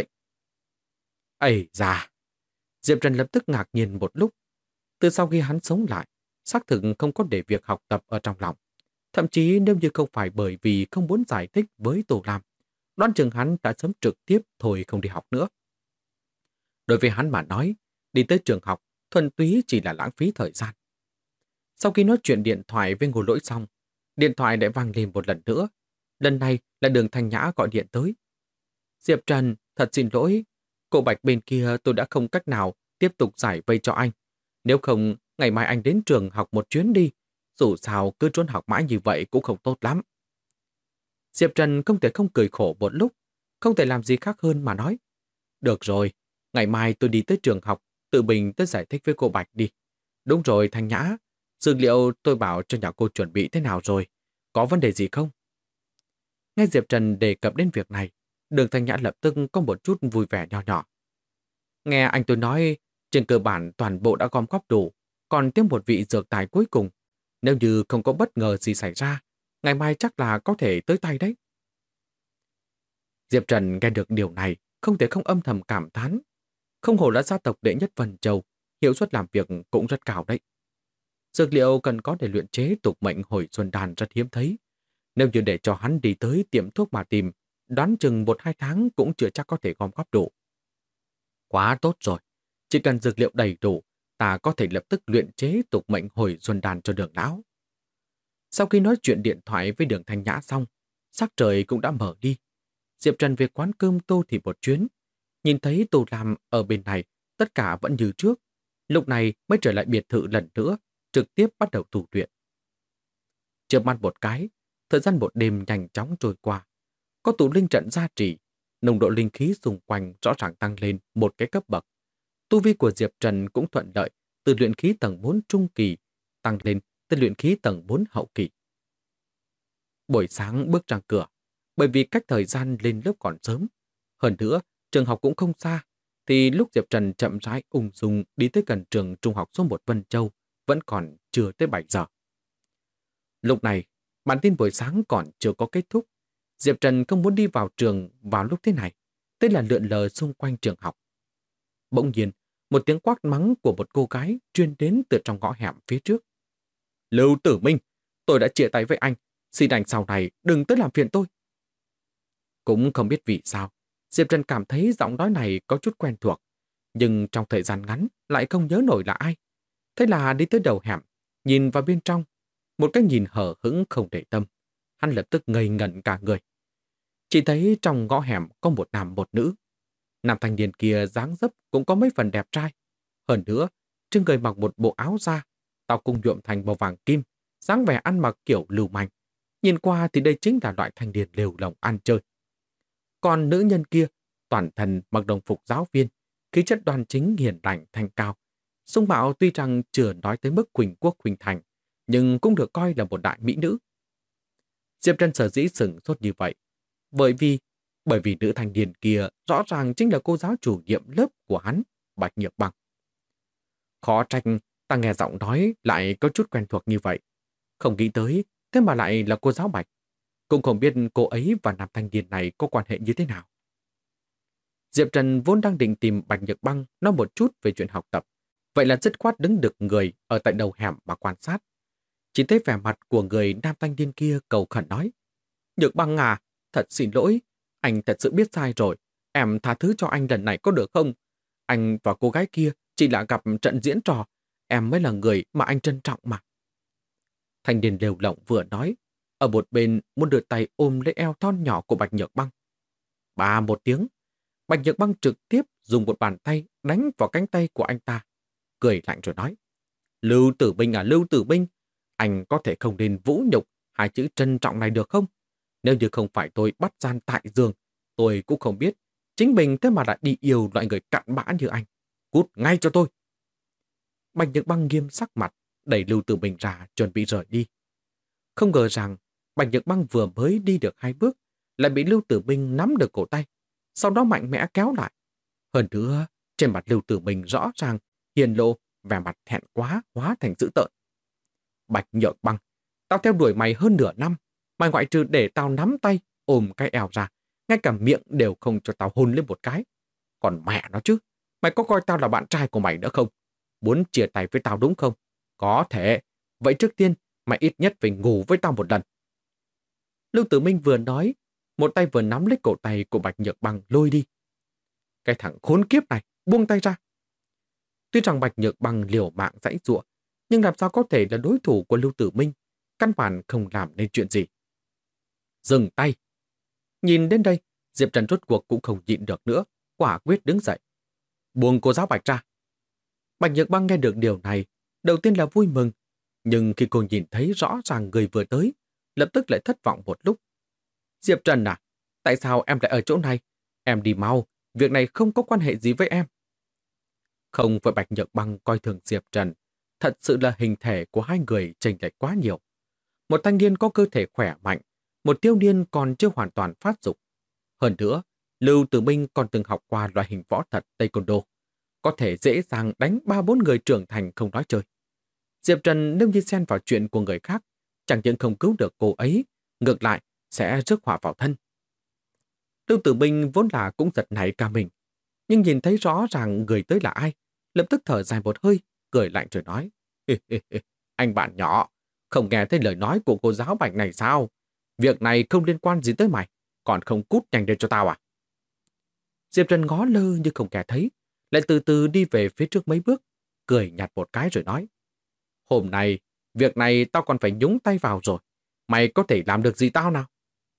Ây da! Diệp Trần lập tức ngạc nhiên một lúc. Từ sau khi hắn sống lại, xác thực không có để việc học tập ở trong lòng. Thậm chí nếu như không phải bởi vì không muốn giải thích với Tô Lam, đoán chừng hắn đã sớm trực tiếp thôi không đi học nữa. Đối với hắn mà nói, đi tới trường học thuần túy chỉ là lãng phí thời gian. Sau khi nói chuyện điện thoại với Ngô Lỗi xong, điện thoại lại vang lên một lần nữa. Lần này là Đường Thanh Nhã gọi điện tới. Diệp Trần, thật xin lỗi. Cô Bạch bên kia tôi đã không cách nào tiếp tục giải vây cho anh. Nếu không, ngày mai anh đến trường học một chuyến đi. Dù sao cứ trốn học mãi như vậy cũng không tốt lắm. Diệp Trần không thể không cười khổ một lúc, không thể làm gì khác hơn mà nói. Được rồi, ngày mai tôi đi tới trường học, tự mình tới giải thích với cô Bạch đi. Đúng rồi Thanh Nhã, dược liệu tôi bảo cho nhà cô chuẩn bị thế nào rồi? Có vấn đề gì không? Nghe Diệp Trần đề cập đến việc này, Đường Thanh Nhã lập tức có một chút vui vẻ nhỏ nhỏ. Nghe anh tôi nói, trên cơ bản toàn bộ đã gom góp đủ, còn thêm một vị dược tài cuối cùng. Nếu như không có bất ngờ gì xảy ra, ngày mai chắc là có thể tới tay đấy. Diệp Trần nghe được điều này, không thể không âm thầm cảm thán. Không hổ là gia tộc đệ nhất Vân Châu, hiệu suất làm việc cũng rất cao đấy. Dược liệu cần có để luyện chế tục mệnh hồi xuân đàn rất hiếm thấy. Nếu như để cho hắn đi tới tiệm thuốc mà tìm, đoán chừng 1-2 tháng cũng chưa chắc có thể gom góp đủ. Quá tốt rồi, chỉ cần dược liệu đầy đủ, ta có thể lập tức luyện chế tục mệnh hồi xuân đàn cho Đường lão. Sau khi nói chuyện điện thoại với Đường Thanh Nhã xong, sắc trời cũng đã mở đi. Diệp Trần về quán cơm Tô Thị một chuyến, nhìn thấy Tô Lam ở bên này, tất cả vẫn như trước. Lúc này mới trở lại biệt thự lần nữa, trực tiếp bắt đầu tu luyện. Chớp mắt một cái, thời gian một đêm nhanh chóng trôi qua. Có tụ linh trận gia trì, nồng độ linh khí xung quanh rõ ràng tăng lên một cái cấp bậc. Tu vi của Diệp Trần cũng thuận lợi, từ luyện khí tầng 4 trung kỳ tăng lên tới luyện khí tầng 4 hậu kỳ. Buổi sáng bước ra cửa, bởi vì cách thời gian lên lớp còn sớm. Hơn nữa, trường học cũng không xa, thì lúc Diệp Trần chậm rãi ung dung đi tới gần trường trung học số 1 Vân Châu, vẫn còn chưa tới 7 giờ. Lúc này, bản tin buổi sáng còn chưa có kết thúc. Diệp Trần không muốn đi vào trường vào lúc thế này, tức là lượn lờ xung quanh trường học. Bỗng nhiên, một tiếng quát mắng của một cô gái truyền đến từ trong ngõ hẻm phía trước. Lưu Tử Minh, tôi đã chia tay với anh, xin anh sau này đừng tới làm phiền tôi. Cũng không biết vì sao, Diệp Trần cảm thấy giọng nói này có chút quen thuộc, nhưng trong thời gian ngắn lại không nhớ nổi là ai. Thế là đi tới đầu hẻm, nhìn vào bên trong, một cái nhìn hờ hững không để tâm. Hắn lập tức ngây ngẩn cả người. Chỉ thấy trong ngõ hẻm có một nam một nữ. Nam thanh niên kia dáng dấp cũng có mấy phần đẹp trai. Hơn nữa, trên người mặc một bộ áo da, tóc cũng nhuộm thành màu vàng kim, dáng vẻ ăn mặc kiểu lưu manh. Nhìn qua thì đây chính là loại thanh niên lều lồng ăn chơi. Còn nữ nhân kia, toàn thân mặc đồng phục giáo viên, khí chất đoan chính hiền lành thanh cao. Dung mạo tuy rằng chưa nói tới mức Quỳnh Quốc Quỳnh Thành, nhưng cũng được coi là một đại mỹ nữ. Diệp Trần sở dĩ sửng sốt như vậy, bởi vì nữ thanh niên kia rõ ràng chính là cô giáo chủ nhiệm lớp của hắn, Bạch Nhược Bằng. Khó trách ta nghe giọng nói lại có chút quen thuộc như vậy. Không nghĩ tới, thế mà lại là cô giáo Bạch. Cũng không biết cô ấy và nam thanh niên này có quan hệ như thế nào. Diệp Trần vốn đang định tìm Bạch Nhược Băng nói một chút về chuyện học tập, vậy là dứt khoát đứng được người ở tại đầu hẻm mà quan sát. Chỉ thấy vẻ mặt của người nam thanh niên kia cầu khẩn nói: Nhược Băng à, thật xin lỗi, anh thật sự biết sai rồi, em tha thứ cho anh lần này có được không? Anh và cô gái kia chỉ là gặp trận diễn trò, em mới là người mà anh trân trọng mà. Thanh niên lều lỏng vừa nói, ở một bên muốn đưa tay ôm lấy eo thon nhỏ của Bạch Nhược Băng. Ba một tiếng, Bạch Nhược Băng trực tiếp dùng một bàn tay đánh vào cánh tay của anh ta, cười lạnh rồi nói: Lưu Tử Binh à, Lưu Tử Binh, anh có thể không nên vũ nhục hai chữ trân trọng này được không? Nếu như không phải tôi bắt gian tại giường, tôi cũng không biết chính mình thế mà lại đi yêu loại người cặn bã như anh. Cút ngay cho tôi. Bạch Nhược Băng nghiêm sắc mặt, đẩy Lưu Tử Binh ra chuẩn bị rời đi. Không ngờ rằng Bạch Nhược Băng vừa mới đi được 2 bước lại bị Lưu Tử Binh nắm được cổ tay, sau đó mạnh mẽ kéo lại. Hơn nữa, trên mặt Lưu Tử Binh rõ ràng hiền lộ vẻ mặt thẹn quá hóa thành dữ tợn. Bạch Nhược Băng, tao theo đuổi mày hơn nửa năm, mày ngoại trừ để tao nắm tay ôm cái eo ra, ngay cả miệng đều không cho tao hôn lên một cái. Còn mẹ nó chứ, mày có coi tao là bạn trai của mày nữa không? Muốn chia tay với tao đúng không? Có thể. Vậy trước tiên, mày ít nhất phải ngủ với tao một lần. Lưu Tử Minh vừa nói, một tay vừa nắm lấy cổ tay của Bạch Nhược Băng lôi đi. Cái thằng khốn kiếp này, buông tay ra. Tuy rằng Bạch Nhược Băng liều mạng giãy giụa, nhưng làm sao có thể là đối thủ của Lưu Tử Minh, căn bản không làm nên chuyện gì. Dừng tay. Nhìn đến đây, Diệp Trần rốt cuộc cũng không nhịn được nữa, quả quyết đứng dậy. Buông cô giáo Bạch ra. Bạch Nhược Băng nghe được điều này, đầu tiên là vui mừng, nhưng khi cô nhìn thấy rõ ràng người vừa tới, lập tức lại thất vọng một lúc. Diệp Trần à, tại sao em lại ở chỗ này? Em đi mau, việc này không có quan hệ gì với em. Không phải Bạch Nhược Băng coi thường Diệp Trần, thật sự là hình thể của hai người chênh lệch quá nhiều. Một thanh niên có cơ thể khỏe mạnh, một thiếu niên còn chưa hoàn toàn phát dục. Hơn nữa, Lưu Tử Minh còn từng học qua loại hình võ thuật Taekwondo, có thể dễ dàng đánh 3-4 người trưởng thành không nói chơi. Diệp Trần nếu như xen vào chuyện của người khác, chẳng những không cứu được cô ấy, ngược lại sẽ rước họa vào thân. Lưu Tử Minh vốn là cũng giật nảy cả mình, nhưng nhìn thấy rõ ràng người tới là ai, lập tức thở dài một hơi, cười lạnh rồi nói: Anh bạn nhỏ, không nghe thấy lời nói của cô giáo Bạch này sao? Việc này không liên quan gì tới mày, còn không cút nhanh lên cho tao à? Diệp Trần ngó lơ như không nghe thấy, lại từ từ đi về phía trước mấy bước, cười nhạt một cái rồi nói: Hôm nay, việc này tao còn phải nhúng tay vào rồi. Mày có thể làm được gì tao nào?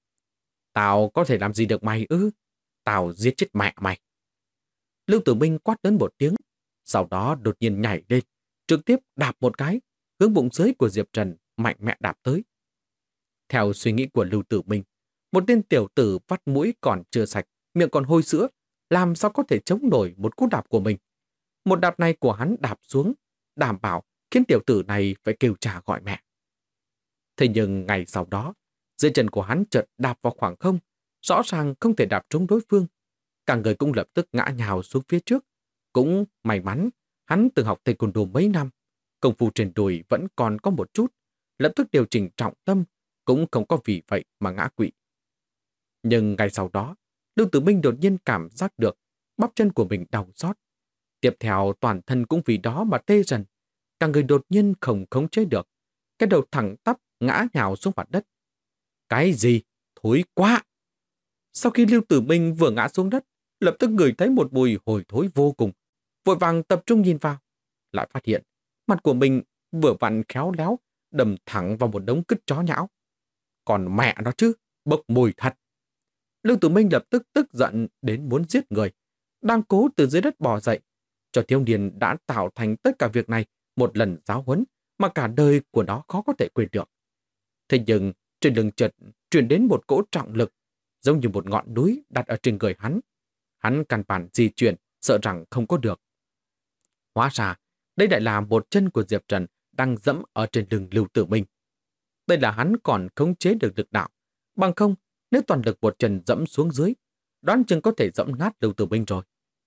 Tao có thể làm gì được mày ư? Tao giết chết mẹ mày. Lưu Tử Minh quát lớn một tiếng, sau đó đột nhiên nhảy lên, trực tiếp đạp một cái, hướng bụng dưới của Diệp Trần mạnh mẽ đạp tới. Theo suy nghĩ của Lưu Tử Minh, một tên tiểu tử vắt mũi còn chưa sạch, miệng còn hôi sữa, làm sao có thể chống nổi một cú đạp của mình. Một đạp này của hắn đạp xuống, đảm bảo khiến tiểu tử này phải kêu trả gọi mẹ. Thế nhưng ngày sau đó, dưới chân của hắn chợt đạp vào khoảng không, rõ ràng không thể đạp trúng đối phương. Cả người cũng lập tức ngã nhào xuống phía trước. Cũng may mắn, hắn từng học Taekwondo mấy năm, công phu trên đùi vẫn còn có một chút, lập tức điều chỉnh trọng tâm, cũng không có vì vậy mà ngã quỵ. Nhưng ngày sau đó, Lưu Tử Minh đột nhiên cảm giác được bắp chân của mình đau xót. Tiếp theo toàn thân cũng vì đó mà tê dần. Cả người đột nhiên không khống chế được. Cái đầu thẳng tắp ngã nhào xuống mặt đất. Cái gì? Thối quá! Sau khi Lưu Tử Minh vừa ngã xuống đất, lập tức ngửi thấy một mùi hôi thối vô cùng. Vội vàng tập trung nhìn vào. Lại phát hiện, mặt của mình vừa vặn khéo léo, đâm thẳng vào một đống cứt chó nhão. Còn mẹ nó chứ, bốc mùi thật. Lưu Tử Minh lập tức tức giận đến muốn giết người. Đang cố từ dưới đất bò dậy, cho thiếu niên đã tạo thành tất cả việc này một lần giáo huấn mà cả đời của nó khó có thể quên được. Thế nhưng trên lưng chợt truyền đến một cỗ trọng lực, giống như một ngọn núi đặt ở trên người hắn. Hắn căn bản di chuyển, sợ rằng không có được. Hóa ra, đây lại là một chân của Diệp Trần đang dẫm ở trên lưng Lưu Tử Minh. Đây là hắn còn khống chế được lực đạo. Bằng không, nếu toàn lực một chân dẫm xuống dưới, đoán chừng có thể dẫm nát Lưu Tử Minh rồi.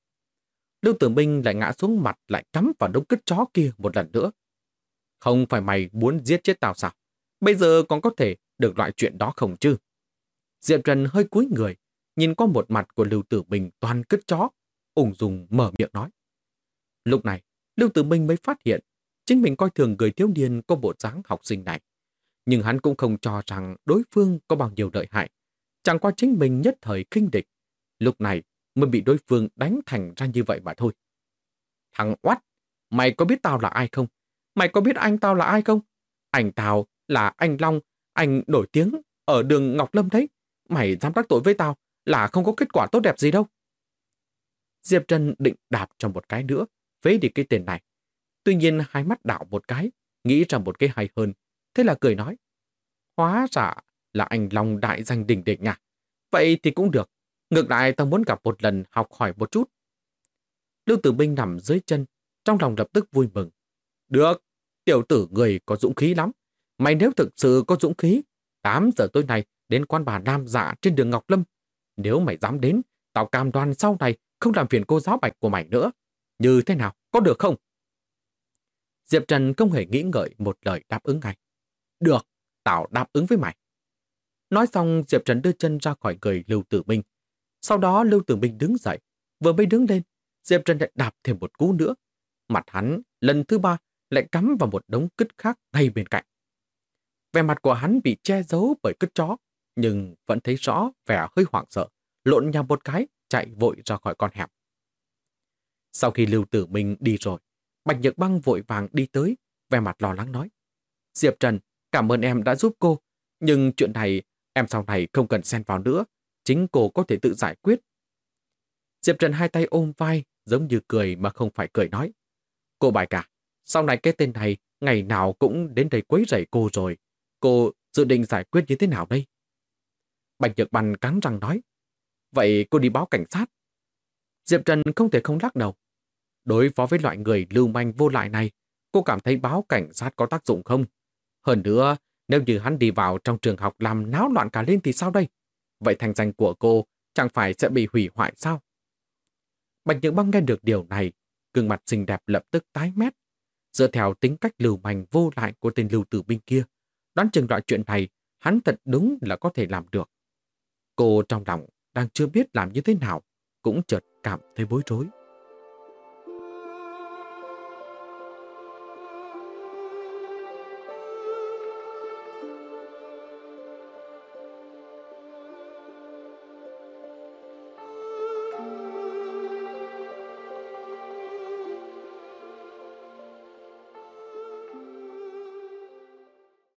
Lưu Tử Minh lại ngã xuống mặt, lại cắm vào đống cứt chó kia một lần nữa. Không phải mày muốn giết chết tao sao? Bây giờ còn có thể được loại chuyện đó không chứ? Diệp Trần hơi cúi người, nhìn qua một mặt của Lưu Tử Minh toàn cứt chó, ung dung mở miệng nói. Lúc này, Lưu Tử Minh mới phát hiện chính mình coi thường người thiếu niên có bộ dáng học sinh này. Nhưng hắn cũng không cho rằng đối phương có bao nhiêu lợi hại. Chẳng qua chính mình nhất thời khinh địch. Lúc này mới bị đối phương đánh thành ra như vậy mà thôi. Thằng oắt, mày có biết tao là ai không? Mày có biết anh tao là ai không? Anh tao là anh Long, anh nổi tiếng ở đường Ngọc Lâm đấy. Mày dám đắc tội với tao là không có kết quả tốt đẹp gì đâu. Diệp Trần định đạp cho một cái nữa, phế đi cái tên này. Tuy nhiên hai mắt đảo một cái, nghĩ ra một cái hay hơn. Thế là cười nói, hóa ra là anh Long đại danh đỉnh đỉnh à? Vậy thì cũng được. Ngược lại tao muốn gặp một lần học hỏi một chút. Lưu Tử Minh nằm dưới chân, trong lòng lập tức vui mừng. Được, tiểu tử người có dũng khí lắm. Mày nếu thực sự có dũng khí, 8 giờ tối nay đến quán bà Nam Dạ trên đường Ngọc Lâm. Nếu mày dám đến, tao cam đoan sau này không làm phiền cô giáo Bạch của mày nữa. Như thế nào, có được không? Diệp Trần không hề nghĩ ngợi một lời đáp ứng ngay. Được, tao đáp ứng với mày. Nói xong Diệp Trần đưa chân ra khỏi người Lưu Tử Minh. Sau đó Lưu Tử Minh đứng dậy, vừa mới đứng lên, Diệp Trần lại đạp thêm một cú nữa. Mặt hắn lần thứ 3 lại cắm vào một đống cứt khác ngay bên cạnh. Vẻ mặt của hắn bị che giấu bởi cứt chó, nhưng vẫn thấy rõ vẻ hơi hoảng sợ, lộn nhào một cái, chạy vội ra khỏi con hẻm. Sau khi Lưu Tử Minh đi rồi, Bạch Nhược Băng vội vàng đi tới, vẻ mặt lo lắng nói. Diệp Trần, cảm ơn em đã giúp cô, nhưng chuyện này em sau này không cần xen vào nữa, chính cô có thể tự giải quyết. Diệp Trần hai tay ôm vai, giống như cười mà không phải cười nói. Cô Bạch à, sau này cái tên này ngày nào cũng đến đây quấy rầy cô rồi. Cô dự định giải quyết như thế nào đây? Bạch Nhược Băng cắn răng nói. Vậy cô đi báo cảnh sát. Diệp Trần không thể không lắc đầu. Đối phó với loại người lưu manh vô lại này, cô cảm thấy báo cảnh sát có tác dụng không? Hơn nữa, nếu như hắn đi vào trong trường học làm náo loạn cả lên thì sao đây? Vậy thành danh của cô chẳng phải sẽ bị hủy hoại sao? Bạch Nhược Băng nghe được điều này, gương mặt xinh đẹp lập tức tái mét. Dựa theo tính cách lưu manh vô lại của tên Lưu Tử Minh kia, đoán chừng loại chuyện này hắn thật đúng là có thể làm được. Cô trong lòng đang chưa biết làm như thế nào, cũng chợt cảm thấy bối rối.